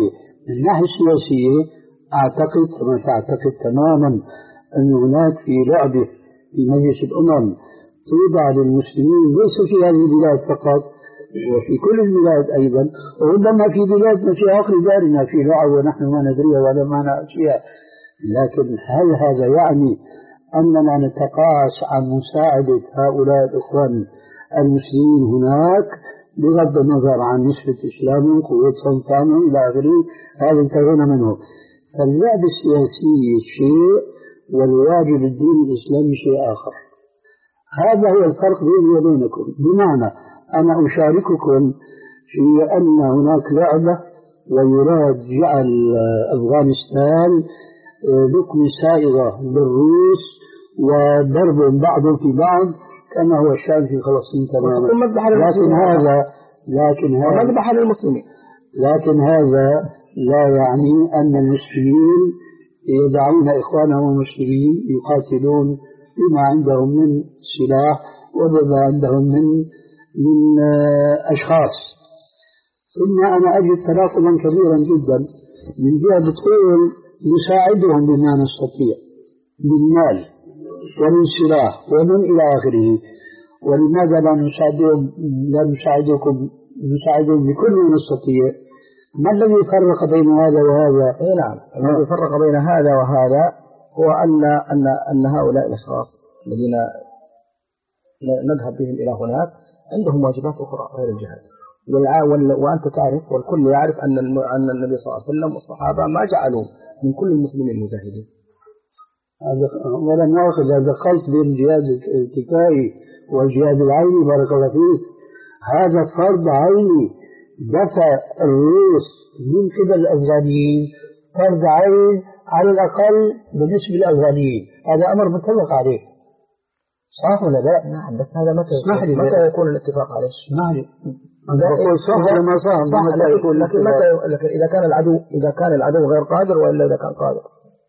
من الناحية السياسية أعتقد كما تعتقد تماما أن هناك في لعبة في مجلس الأمم توضع للمسلمين ليس في هذه البلاد فقط وفي كل البلاد أيضا، وربما في بلادنا في آخر دارنا في لعب ونحن ما ندريها ولا ما نعرفها. لكن هل هذا يعني أننا نتقاعس عن مساعدة هؤلاء الإخوان المسلمين هناك بغض النظر عن نسبة إسلامهم قوتهم كانوا إلى آخره؟ هذا انتهينا منه. فاللعب السياسي شيء والواجب الديني الإسلامي شيء آخر. هذا هو الفرق بيني وبينكم، بمعنى أنا أشارككم في أن هناك لعبة ويراد جعل أفغانستان لقمة سائغة للروس وضرب بعضهم في بعض كما هو الشأن في فلسطين تماما. لكن هذا لكن هذا مذبحة للمسلمين. لكن هذا لا يعني أن المسلمين يدعون إخوانهم المسلمين يقاتلون بما عندهم من سلاح وبما عندهم من من أشخاص. ثم أنا أجد تناقضا كبيرا جدا من جهة بتقول نساعدهم بما نستطيع من مال ومن سلاح ومن إلى آخره، ولماذا لا نساعدهم لا نساعدكم نساعدهم بكل ما نستطيع؟ ما الذي يفرق بين هذا وهذا؟ إيه نعم، الذي يفرق بين هذا وهذا هو أن أن أن هؤلاء الأشخاص الذين نذهب بهم إلى هناك عندهم واجبات أخرى غير الجهاد، وأنت تعرف والكل يعرف أن أن النبي صلى الله عليه وسلم والصحابة ما جعلوا من كل المسلمين مجاهدين. هذا ولا ناخذ هذا خلط بين الجهاد الكفائي والجهاد العيني. بارك الله فيك. هذا فرض عيني دفع الروس من قبل الأفغانيين، فرض عين على الأقل بالنسبة للأفغانيين. هذا أمر متفق عليه، صح ولا لا؟ نعم، بس هذا متى متى يكون الاتفاق عليه؟ اسمح لي أنا بقول صح ولا ما صح؟ متى يكون؟ لكن متى لكن إذا كان العدو إذا كان العدو غير قادر وإلا إذا كان قادر؟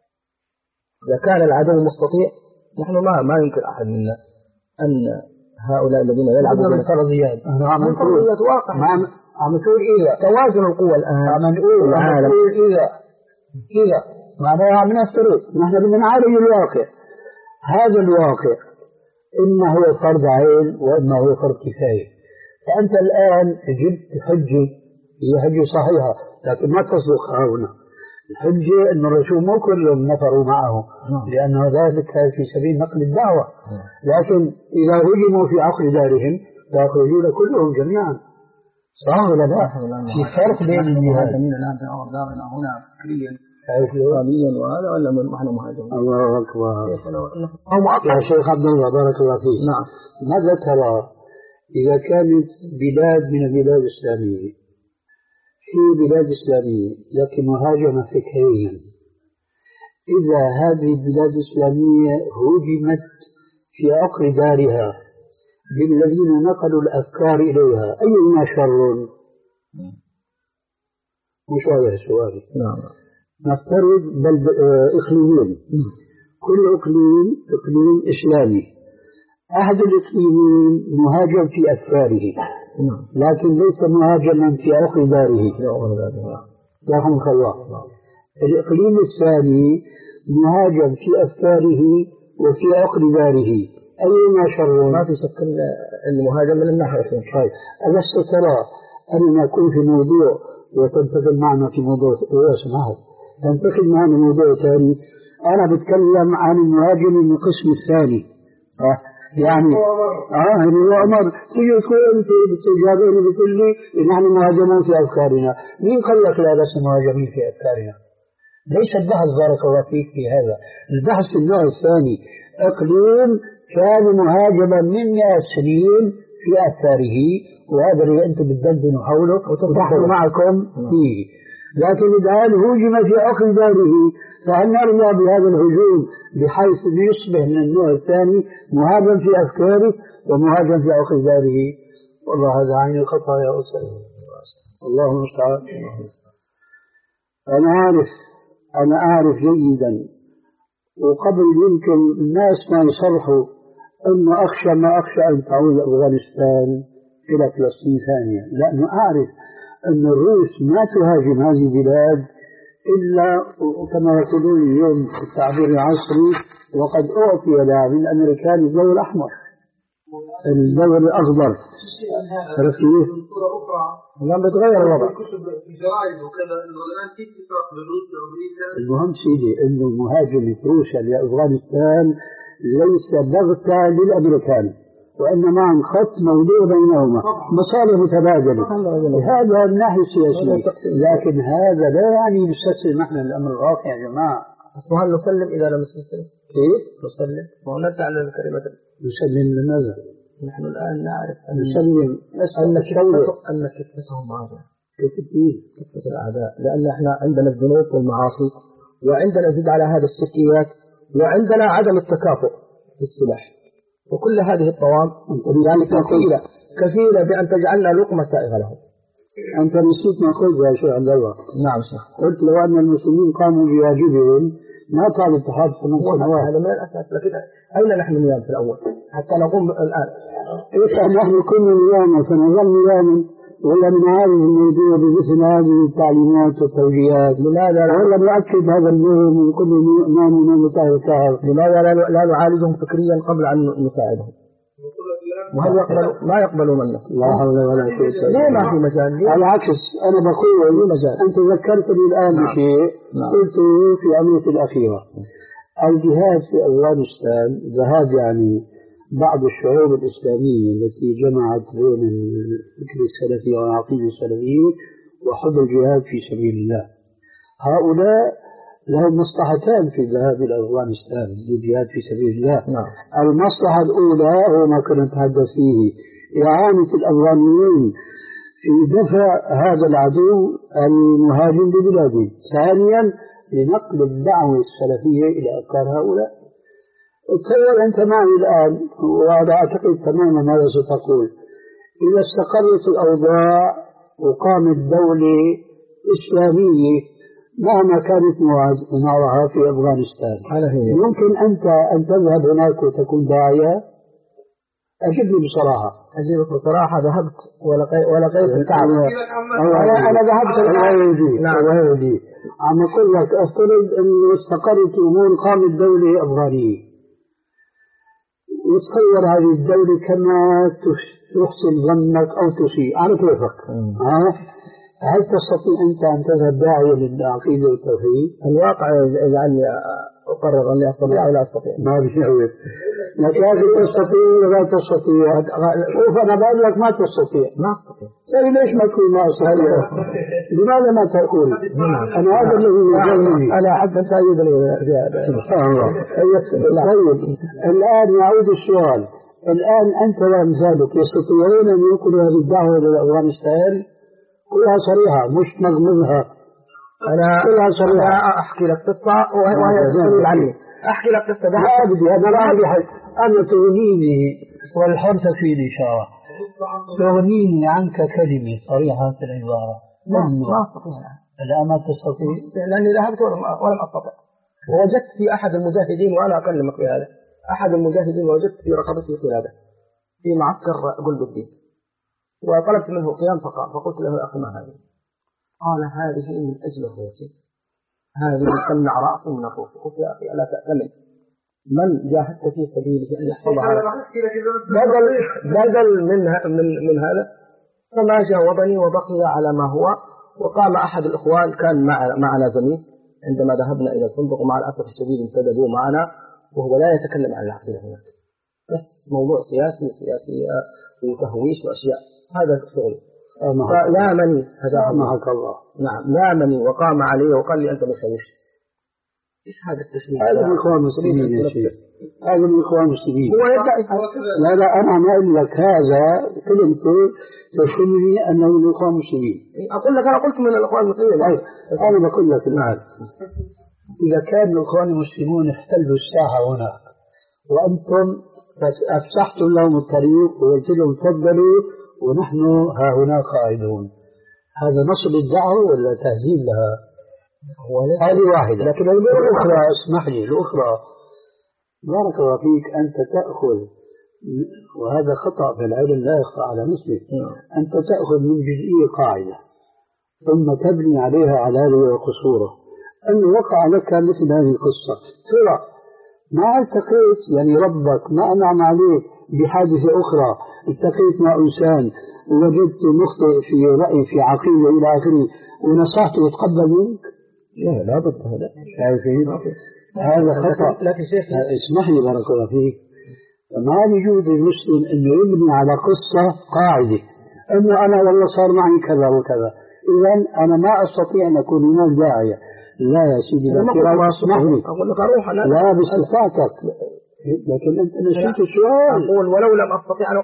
إذا كان العدو مستطيع نحن ما ما يمكن أحد منا أن هؤلاء الذين يلعبون بالفرضيات عم نقول واقع عم نقول إذا توازن القوى الآن عم نقول عم نقول إذا إذا معناها عم نفترض نحن بدنا نعالج الواقع. هذا الواقع إما هو فرض عين وإما هو فرض كفاية. فأنت الآن جبت حجة هي حجة صحيحة لكن ما تصدق هنا. الحجة أن الرسول مو كلهم نفروا معه لأن ذلك في سبيل نقل الدعوة، لكن إذا هجموا في عقل دارهم فيخرجون كلهم جميعا. صح ولا لا؟ في فرق بين المهاجمين الآن في أرض دارنا هنا فكريا إقليميا وهذا ولا نحن مهاجمين؟ الله أكبر. يا شيخ عبد الله بارك الله فيك. نعم. ماذا ترى إذا كانت بلاد من البلاد الإسلامية في بلاد إسلامية لكن مهاجمة فكريا، إذا هذه البلاد الإسلامية هجمت في عقر دارها بالذين نقلوا الأفكار إليها أيهما شر؟ مش هذا سؤالي. نعم. نفترض بل إقليمين، كل إقليم إقليم إسلامي، أحد الإقليمين مهاجم في أفكاره لكن ليس مهاجما في عقر داره. رحمك الله. الإقليم الثاني مهاجم في أفكاره وفي عقر داره أيما شر؟ ما في شك المهاجم من الناحيتين. طيب ألست ترى أننا نكون في موضوع وتنتقل معنا في موضوع اسمه تنتقل معنا موضوع ثاني؟ أنا بتكلم عن المهاجم من القسم الثاني. يعني اه هو عمر تيجي تقول انت بتجابني بتقول لي نحن مهاجمون في افكارنا. مين قال لك لا لسنا مهاجمين في افكارنا؟ ليس البحث بارك الله فيك في هذا، البحث في النوع الثاني. اقليم كان مهاجما من مئة سنين في افكاره وهذا اللي انتم بتدندنوا حوله ونحن معكم فيه، لكن الآن هجم في عقر داره. فهل نرجع بهذا الهجوم بحيث يصبح من النوع الثاني مهاجم في أفكاره ومهاجم في عقر داره؟ والله هذا عين الخطأ يا أستاذ، الله المستعان. أنا عارف أنا أعرف جيدا وقبل يمكن الناس ما يصرحوا أنه أخشى ما أخشى أن تعود أفغانستان إلى فلسطين ثانية، لأنه أعرف أن الروس ما تهاجم هذه البلاد إلا كما يقولون اليوم في التعبير العصري وقد أعطي لها من الأمريكان الضوء الأحمر الضوء الأخضر. عرفت كيف؟ لم يتغير الوضع. المهم سيدي إنه المهاجم في روسيا لأفغانستان ليس بغتة للأمريكان، وإنما عن خط موضوع بينهما مصالح متبادلة. هذا الناحية السياسية، لكن هذا لا يعني نستسلم نحن للأمر الواقع يا جماعة. وهل نسلم إذا لم نستسلم؟ كيف؟ نسلم ونرجع للكلمة. نسلم لماذا؟ نحن الآن نعرف أن نسلم أن كتفتهم راجعة. كتفتين كتفة الأعداء، لأن إحنا عندنا الذنوب والمعاصي، وعندنا زد على هذا الشركيات، وعندنا عدم التكافؤ في السلاح، وكل هذه الطوام يعني كفيلة كفيلة بأن تجعلنا لقمة سائغة لهم. أنت نسيت ما قلت يا شيخ عبد الله. نعم شيخ. قلت لو أن المسلمين قاموا بواجبهم ما طال الاتحاد في نص النواه. هذا من الأساس، لكن أين نحن نيام في الأول حتى نقوم الآن؟ إيش نحن كنا نياما فنظل نياما ولا نعالج الموضوع بمثل هذه التعليمات والتوجيهات؟ لماذا ولا نؤكد هذا النوم من كل ما من متاهل؟ لماذا لا نعالجهم فكريا قبل أن نساعدهم؟ وهل يقبل ما يقبلوا منا؟ لا حول ولا قوة إلا بالله. ليه ما في مجال؟ على العكس أنا بقول مجال. أنت ذكرتني الآن بشيء قلته في عملية الأخيرة. الجهاد في أفغانستان ذهاب يعني بعض الشعوب الإسلامية التي جمعت بين الفكر السلفي والعقيدة السلفية وحب الجهاد في سبيل الله. هؤلاء لهم مصلحتان في الذهاب إلى أفغانستان للجهاد في سبيل الله. نعم. المصلحة الأولى هو ما كنا نتحدث فيه، إعانة الأفغانيين في دفع هذا العدو المهاجم ببلادهم. ثانيا لنقل الدعوة السلفية إلى أفكار هؤلاء. تصور أنت معي الآن وهذا أعتقد تماما ماذا ستقول. إذا استقرت الأوضاع وقامت دولة إسلامية مهما كانت نوعها في أفغانستان، يمكن أنت أن تذهب هناك وتكون داعية؟ أجبني بصراحة. أجيبك بصراحة. ذهبت ولقيت الكعبة. أنا أنا ذهبت الآن. نعم. عم أقول لك أفترض أنه استقرت أمور قامت دولة أفغانية، وتصور هذه الدولة كما تحسن ظنك أو تسيء على كيفك. هل تستطيع أنت أن تذهب داعية للعقيدة والتوحيد؟ الواقع يجعلني أقرر أني أستطيع أو لا أستطيع. ما بشعور. لكن تستطيع ولا تستطيع. شوف أنا بقول لك ما تستطيع. ما أستطيع. سألي ليش ما تقول ما أستطيع؟ لماذا ما تقول؟ أنا هذا الذي يجنني. أنا أحب أن تأيدني في هذا. سبحان الله. طيب الآن يعود السؤال. الآن أنت وأمثالك يستطيعون أن ينقلوا هذه الدعوة إلى أفغانستان؟ كلها صريحة مش مغمضها. أنا كلها صريحة. أحكي لك قصة وهي تسأل عني. أحكي لك قصة. لا أبدي هذا لا أبدي حد. أنا تغنيني والحرص فيني شاء تغنيني عنك كلمة صريحة في العبارة. ما أستطيع الآن ما تستطيع لأني ذهبت ولم أستطع. ووجدت في أحد المجاهدين وأنا أكلمك في هذا أحد المجاهدين وجدت في رقبته قلادة في معسكر قلب الدين، وطلبت منه قيام فقام، فقلت له يا أخي ما هذه؟ قال هذه من أجل الروسي، هذه تمنع رأسي من الروس. قلت يا أخي ألا تأتمن من جاهدت في سبيله أن يحفظها بدل, بدل من, من, من هذا. فما جاوبني وبقي على ما هو. وقام أحد الإخوان كان معنا زميل عندما ذهبنا إلى الفندق، ومع الأسف الشديد امتددوا معنا وهو لا يتكلم عن العقيدة هناك، بس موضوع سياسي سياسية وتهويش وأشياء. هذا الشغل. فلامني هداه معك الله. نعم لامني وقام علي وقال لي أنت مشوش. إيش هذا التشويش؟ هذا من إخوان المسلمين يا شيخ. هذا من إخوان المسلمين. هو يدعي. لا لا أنا ما أقول لك هذا كلمته تشمني أنه من إخوان المسلمين. أقول لك أنا قلت من الإخوان المسلمين. أنا بقول لك الآن إذا كان الإخوان المسلمون احتلوا الساحة هناك وأنتم أفسحتم لهم الطريق وقلت لهم تفضلوا ونحن ها هنا قاعدون، هذا نصب الدعوة ولا تهزيل لها؟ هذه واحدة. لكن الأخرى اسمح لي الأخرى بارك الله فيك أنت تأخذ، وهذا خطأ في العلم لا يخطأ على مثله، أنت تأخذ من جزئية قاعدة ثم تبني عليها على هذه وقصورة. أنه وقع لك مثل هذه القصة، ترى ما التقيت يعني ربك ما أنعم عليك بحادثة أخرى، التقيت مع إنسان ووجدت مخطئ في رأي في عقيدة إلى آخره ونصحته وتقبل منك؟ لا لا بد هذا هذا خطأ. لكن شيخ اسمح لي بارك الله فيك، ما يجوز للمسلم أنه يبني على قصة قاعدة أنه أنا والله صار معي كذا وكذا، إذن أنا ما أستطيع أن أكون هناك داعية. لا يا سيدي لا اسمح لي أقول لك أروح أنا لا باستطاعتك، لكن أنت نسيت السؤال. أقول ولو لم أستطيع أن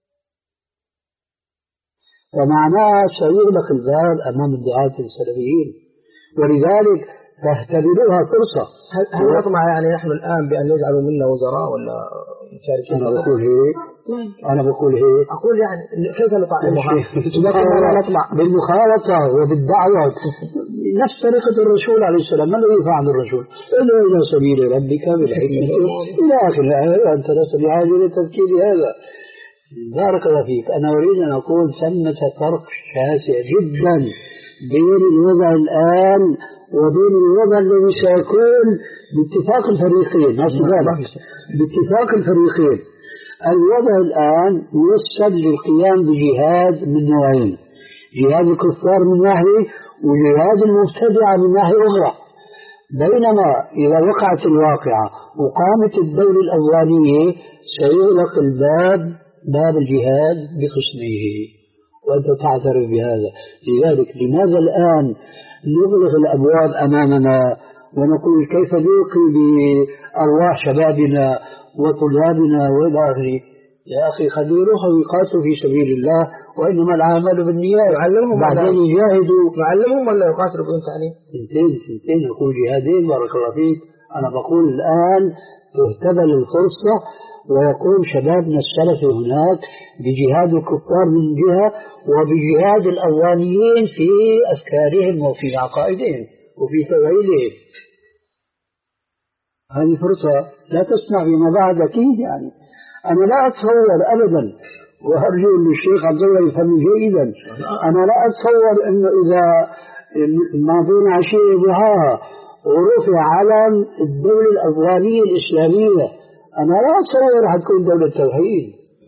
فمعناه سيغلق الباب أمام الدعاة السلفيين، ولذلك فاهتبروها فرصة. هل نطمع يعني نحن الآن بأن يجعلوا منا وزراء ولا مشاركين؟ أنا بقول هيك أنا بقول هيك أقول يعني كيف نطعمها؟ نطمع بالمخالطة وبالدعوة نفس طريقة الرسول عليه السلام. ما الذي فعل الرسول؟ إلا إلى سبيل ربك بالحكمة إلى آخر الآية. أنت لست بحاجة لتذكير هذا. بارك الله فيك. أنا أريد أن أقول ثمة فرق شاسع جدا بين الوضع الآن وبين الوضع الذي سيكون باتفاق الفريقين. باتفاق الفريقين الوضع الآن يسد للقيام بجهاد من نوعين: جهاد الكفار من ناحية وجهاد المبتدعة من ناحية أخرى. بينما إذا وقعت الواقعة وقامت الدولة الأفغانية سيغلق الباب باب الجهاد بقسمه، وأنت تعترف بهذا. لذلك لماذا الآن نغلق الأبواب أمامنا ونقول كيف نلقي بأرواح شبابنا وطلابنا وإلى آخره؟ يا أخي خلوا يروحوا يقاتلوا في سبيل الله، وإنما العمل بالنيات. نعلمهم بعدين يجاهدوا. نعلمهم ولا يقاتلوا بدون تعليم؟ سنتين سنتين أقول جهادين. بارك الله فيك. أنا بقول الآن تهتبل الفرصة ويقوم شبابنا السلفي هناك بجهاد الكفار من جهة وبجهاد الأفغانيين في أفكارهم وفي عقائدهم وفي توعيلهم. هذه فرصة لا تسمع فيما بعد أكيد. يعني أنا لا أتصور أبدا، وأرجو أن الشيخ عبد الله يفهم جيدا، أنا لا أتصور أنه إذا ماضينا عشية ضحاها ورفع علم الدولة الأفغانية الإسلامية، أنا لا أتصور حتكون دولة توحيد.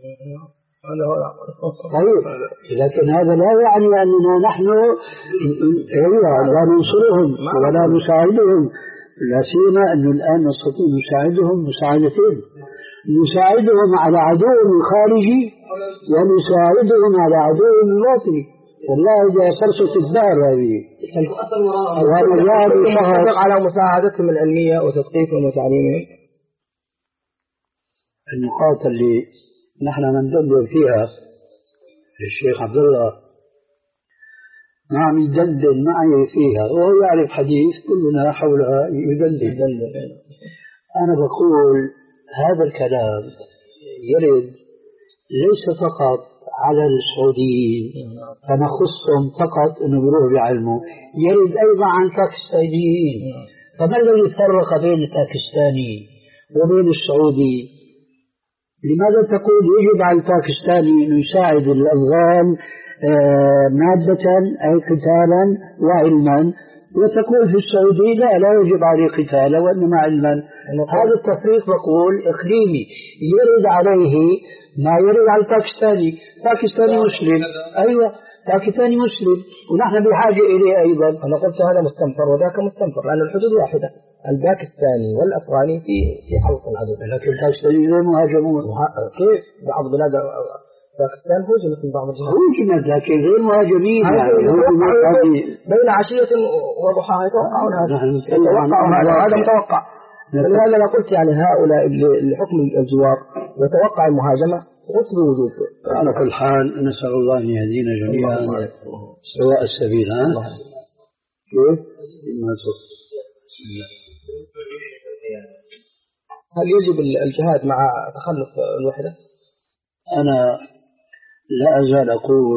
طيب، لكن هذا لا يعني أننا نحن لا ننصرهم ولا نساعدهم، لا سيما أنه الآن نستطيع نساعدهم مساعدتين: نساعدهم على عدوهم الخارجي ونساعدهم على عدوهم الباطني. والله إذا صرصت الدار هذه وهذا على مساعدتهم العلمية وتثقيفهم وتعليمهم. النقاط اللي نحن ندندن فيها الشيخ عبد الله نعم يدندن معي فيها، وهو يعرف حديث كلنا حولها يدندن. أنا بقول هذا الكلام يرد ليس فقط على السعوديين فنخصهم فقط أنه بيروحوا بعلمه، يرد أيضا عن الباكستانيين. فما الذي فرق بين الباكستاني وبين السعودي؟ لماذا تقول يجب على الباكستاني أن يساعد الأفغان مادة أي قتالا وعلما، وتقول في السعودي لا لا يجب عليه قتالا وإنما علما؟ هذا التفريق بقول إقليمي يرد عليه ما يرد على الباكستاني. باكستاني مسلم، أيوة باكستاني مسلم ونحن بحاجة إليه أيضا. أنا قلت هذا مستنفر وذاك مستنفر لأن الحدود واحدة، الباكستاني والأفغاني في في حلق العدو. لكن الباكستاني غير مهاجمون. كيف؟ بعض بلاد باكستان هوجمت من بعض الجهات. هوجمت لكن غير مهاجمين. يعني بين عشية وضحاها يتوقعون هذا. هذا متوقع. لهذا أنا قلت يعني هؤلاء لحكم الجوار وتوقع المهاجمة قلت بوجود. على كل حال نسأل الله أن يهدينا جميعا سواء السبيل. ها كيف؟ ما هل يجب الجهاد مع تخلف الوحدة؟ أنا لا أزال أقول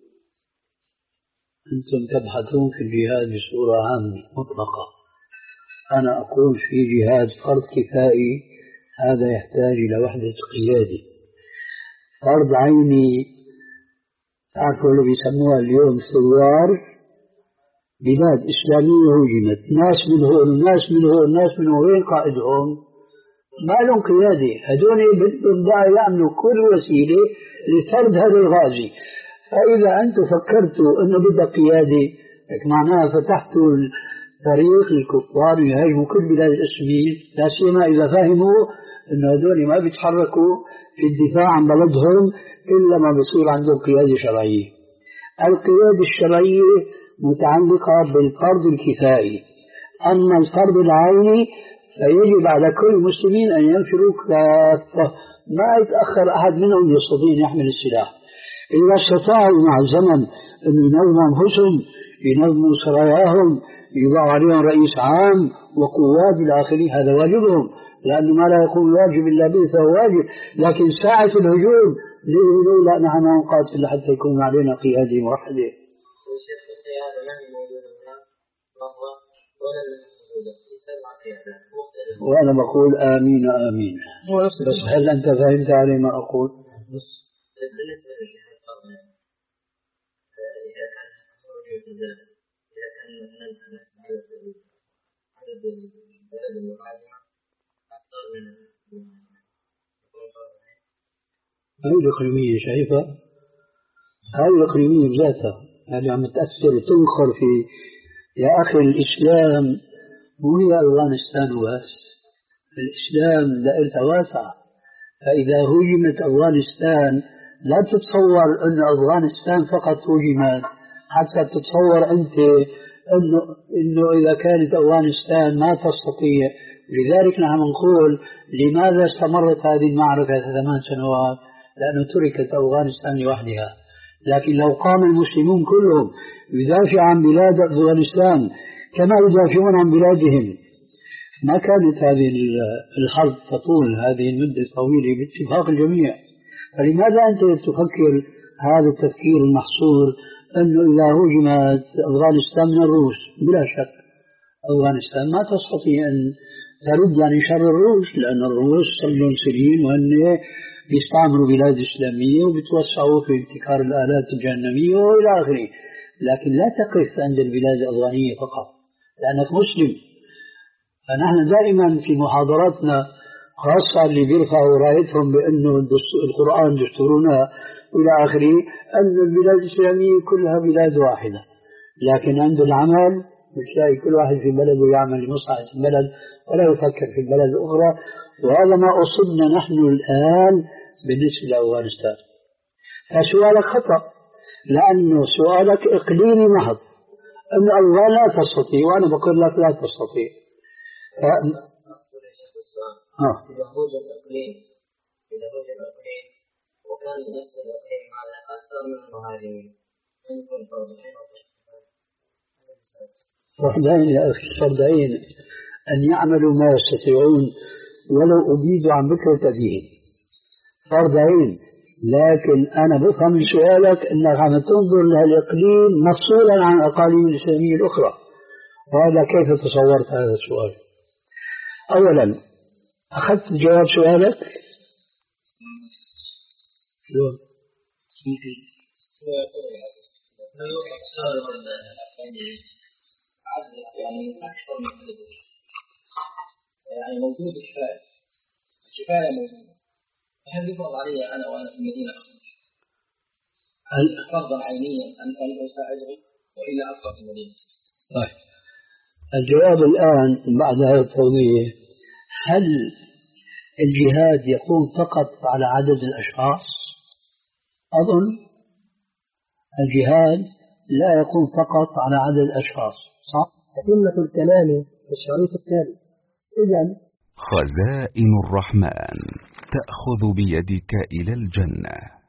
أنتم تبحثون في الجهاد بصورة عامة مطلقة. أنا أقول في جهاد فرض كفائي، هذا يحتاج إلى وحدة قيادة. فرض عيني تعرفوا اللي بيسموها اليوم ثوار، بلاد إسلامية هجمت، ناس من هون ناس من هون ناس من هون، وين قائدهم؟ ما لهم قيادة. هدول بدهم بقى يعملوا كل وسيلة لطرد هذا الغازي. فإذا أنتم فكرتوا أنه بدك قيادة، معناها فتحتوا طريق للكفار يهاجموا كل بلاد الإسلامية، لا سيما إذا فهموا أن هدول ما بيتحركوا في الدفاع عن بلدهم إلا ما بيصير عندهم قيادة شرعية. القيادة الشرعية متعلقة بالفرض الكفائي، أما الفرض العيني فيجب على كل المسلمين أن ينفروا كافة، ما يتأخر أحد منهم يستطيع أن يحمل السلاح. إذا استطاعوا مع الزمن أن ينظموا أنفسهم، ينظموا سراياهم، يضع عليهم رئيس عام وقوات إلى آخره، هذا واجبهم، لأنه ما لا يكون واجب إلا به فهو واجب. لكن ساعة الهجوم ليه لا نحن نقاتل حتى يكون علينا قيادة موحدة. وأنا بقول آمين آمين. بس هل أنت فهمت علي ما أقول؟ بس إذا كان موجود إذا كان مثلا عدد البلد المقاطعة أكثر من هاي الإقليمية شايفة؟ هاي الإقليمية ذاتها هذه عم تأثر تنخر في يا أخي الإسلام مو هي أفغانستان وبس، الإسلام دائرة واسعة. فإذا هجمت أفغانستان لا تتصور أن أفغانستان فقط هجمت حتى تتصور أنت أنه, إنه إذا كانت أفغانستان ما تستطيع. لذلك نحن نقول لماذا استمرت هذه المعركة ثمان سنوات؟ لأنه تركت أفغانستان لوحدها. لكن لو قام المسلمون كلهم يدافع عن بلاد أفغانستان كما يدافعون عن بلادهم ما كانت هذه الحرب تطول هذه المدة الطويلة باتفاق الجميع. فلماذا أنت تفكر هذا التفكير المحصور أنه إذا هجمت أفغانستان من الروس؟ بلا شك أفغانستان ما تستطيع أن ترد عن شر الروس، لأن الروس صلوا سنين وأن بيستعمروا بلاد إسلامية وبتوسعوا في ابتكار الآلات الجهنمية وإلى آخره. لكن لا تقف عند البلاد الأفغانية فقط لأنك مسلم. فنحن دائما في محاضراتنا خاصة اللي بيرفعوا رايتهم بأنه القرآن دستورنا إلى آخره أن البلاد الإسلامية كلها بلاد واحدة، لكن عند العمل بتلاقي كل واحد في بلده يعمل لمصلحة البلد ولا يفكر في البلد الأخرى. وهذا ما أصبنا نحن الآن بالنسبة لأفغانستان. فسؤالك خطأ، لأنه سؤالك إقليمي محض، أن أفغان لا تستطيع وأنا بقول لك لا تستطيع. ف... آه. إذا وجد الإقليم إذا وجد الإقليم وكان نفس الإقليم على أكثر من المهاجمين يمكن فرضين فرضين يا أخي، فرضين أن يعملوا ما يستطيعون ولو أبيدوا عن بكرة أبيهم، فرضين. لكن أنا بفهم من سؤالك أنك عم تنظر لهالإقليم مفصولا عن الأقاليم الإسلامية الأخرى، وهذا كيف تصورت هذا السؤال؟ أولا أخذت جواب سؤالك؟ شلون؟ يعني أكثر من يعني موجود الشفاء الشفاء موجود. هل يفرض علي أنا وأنا في المدينة هل فرضا عينيا أن أساعده وإلا أبقى في المدينة؟ طيب الجواب الآن بعد هذا التوضيح، هل الجهاد يكون فقط على عدد الأشخاص؟ أظن الجهاد لا يكون فقط على عدد الأشخاص، صح؟ تتمة الكلام في الشريط التالي. إذن خزائن الرحمن تأخذ بيدك إلى الجنة.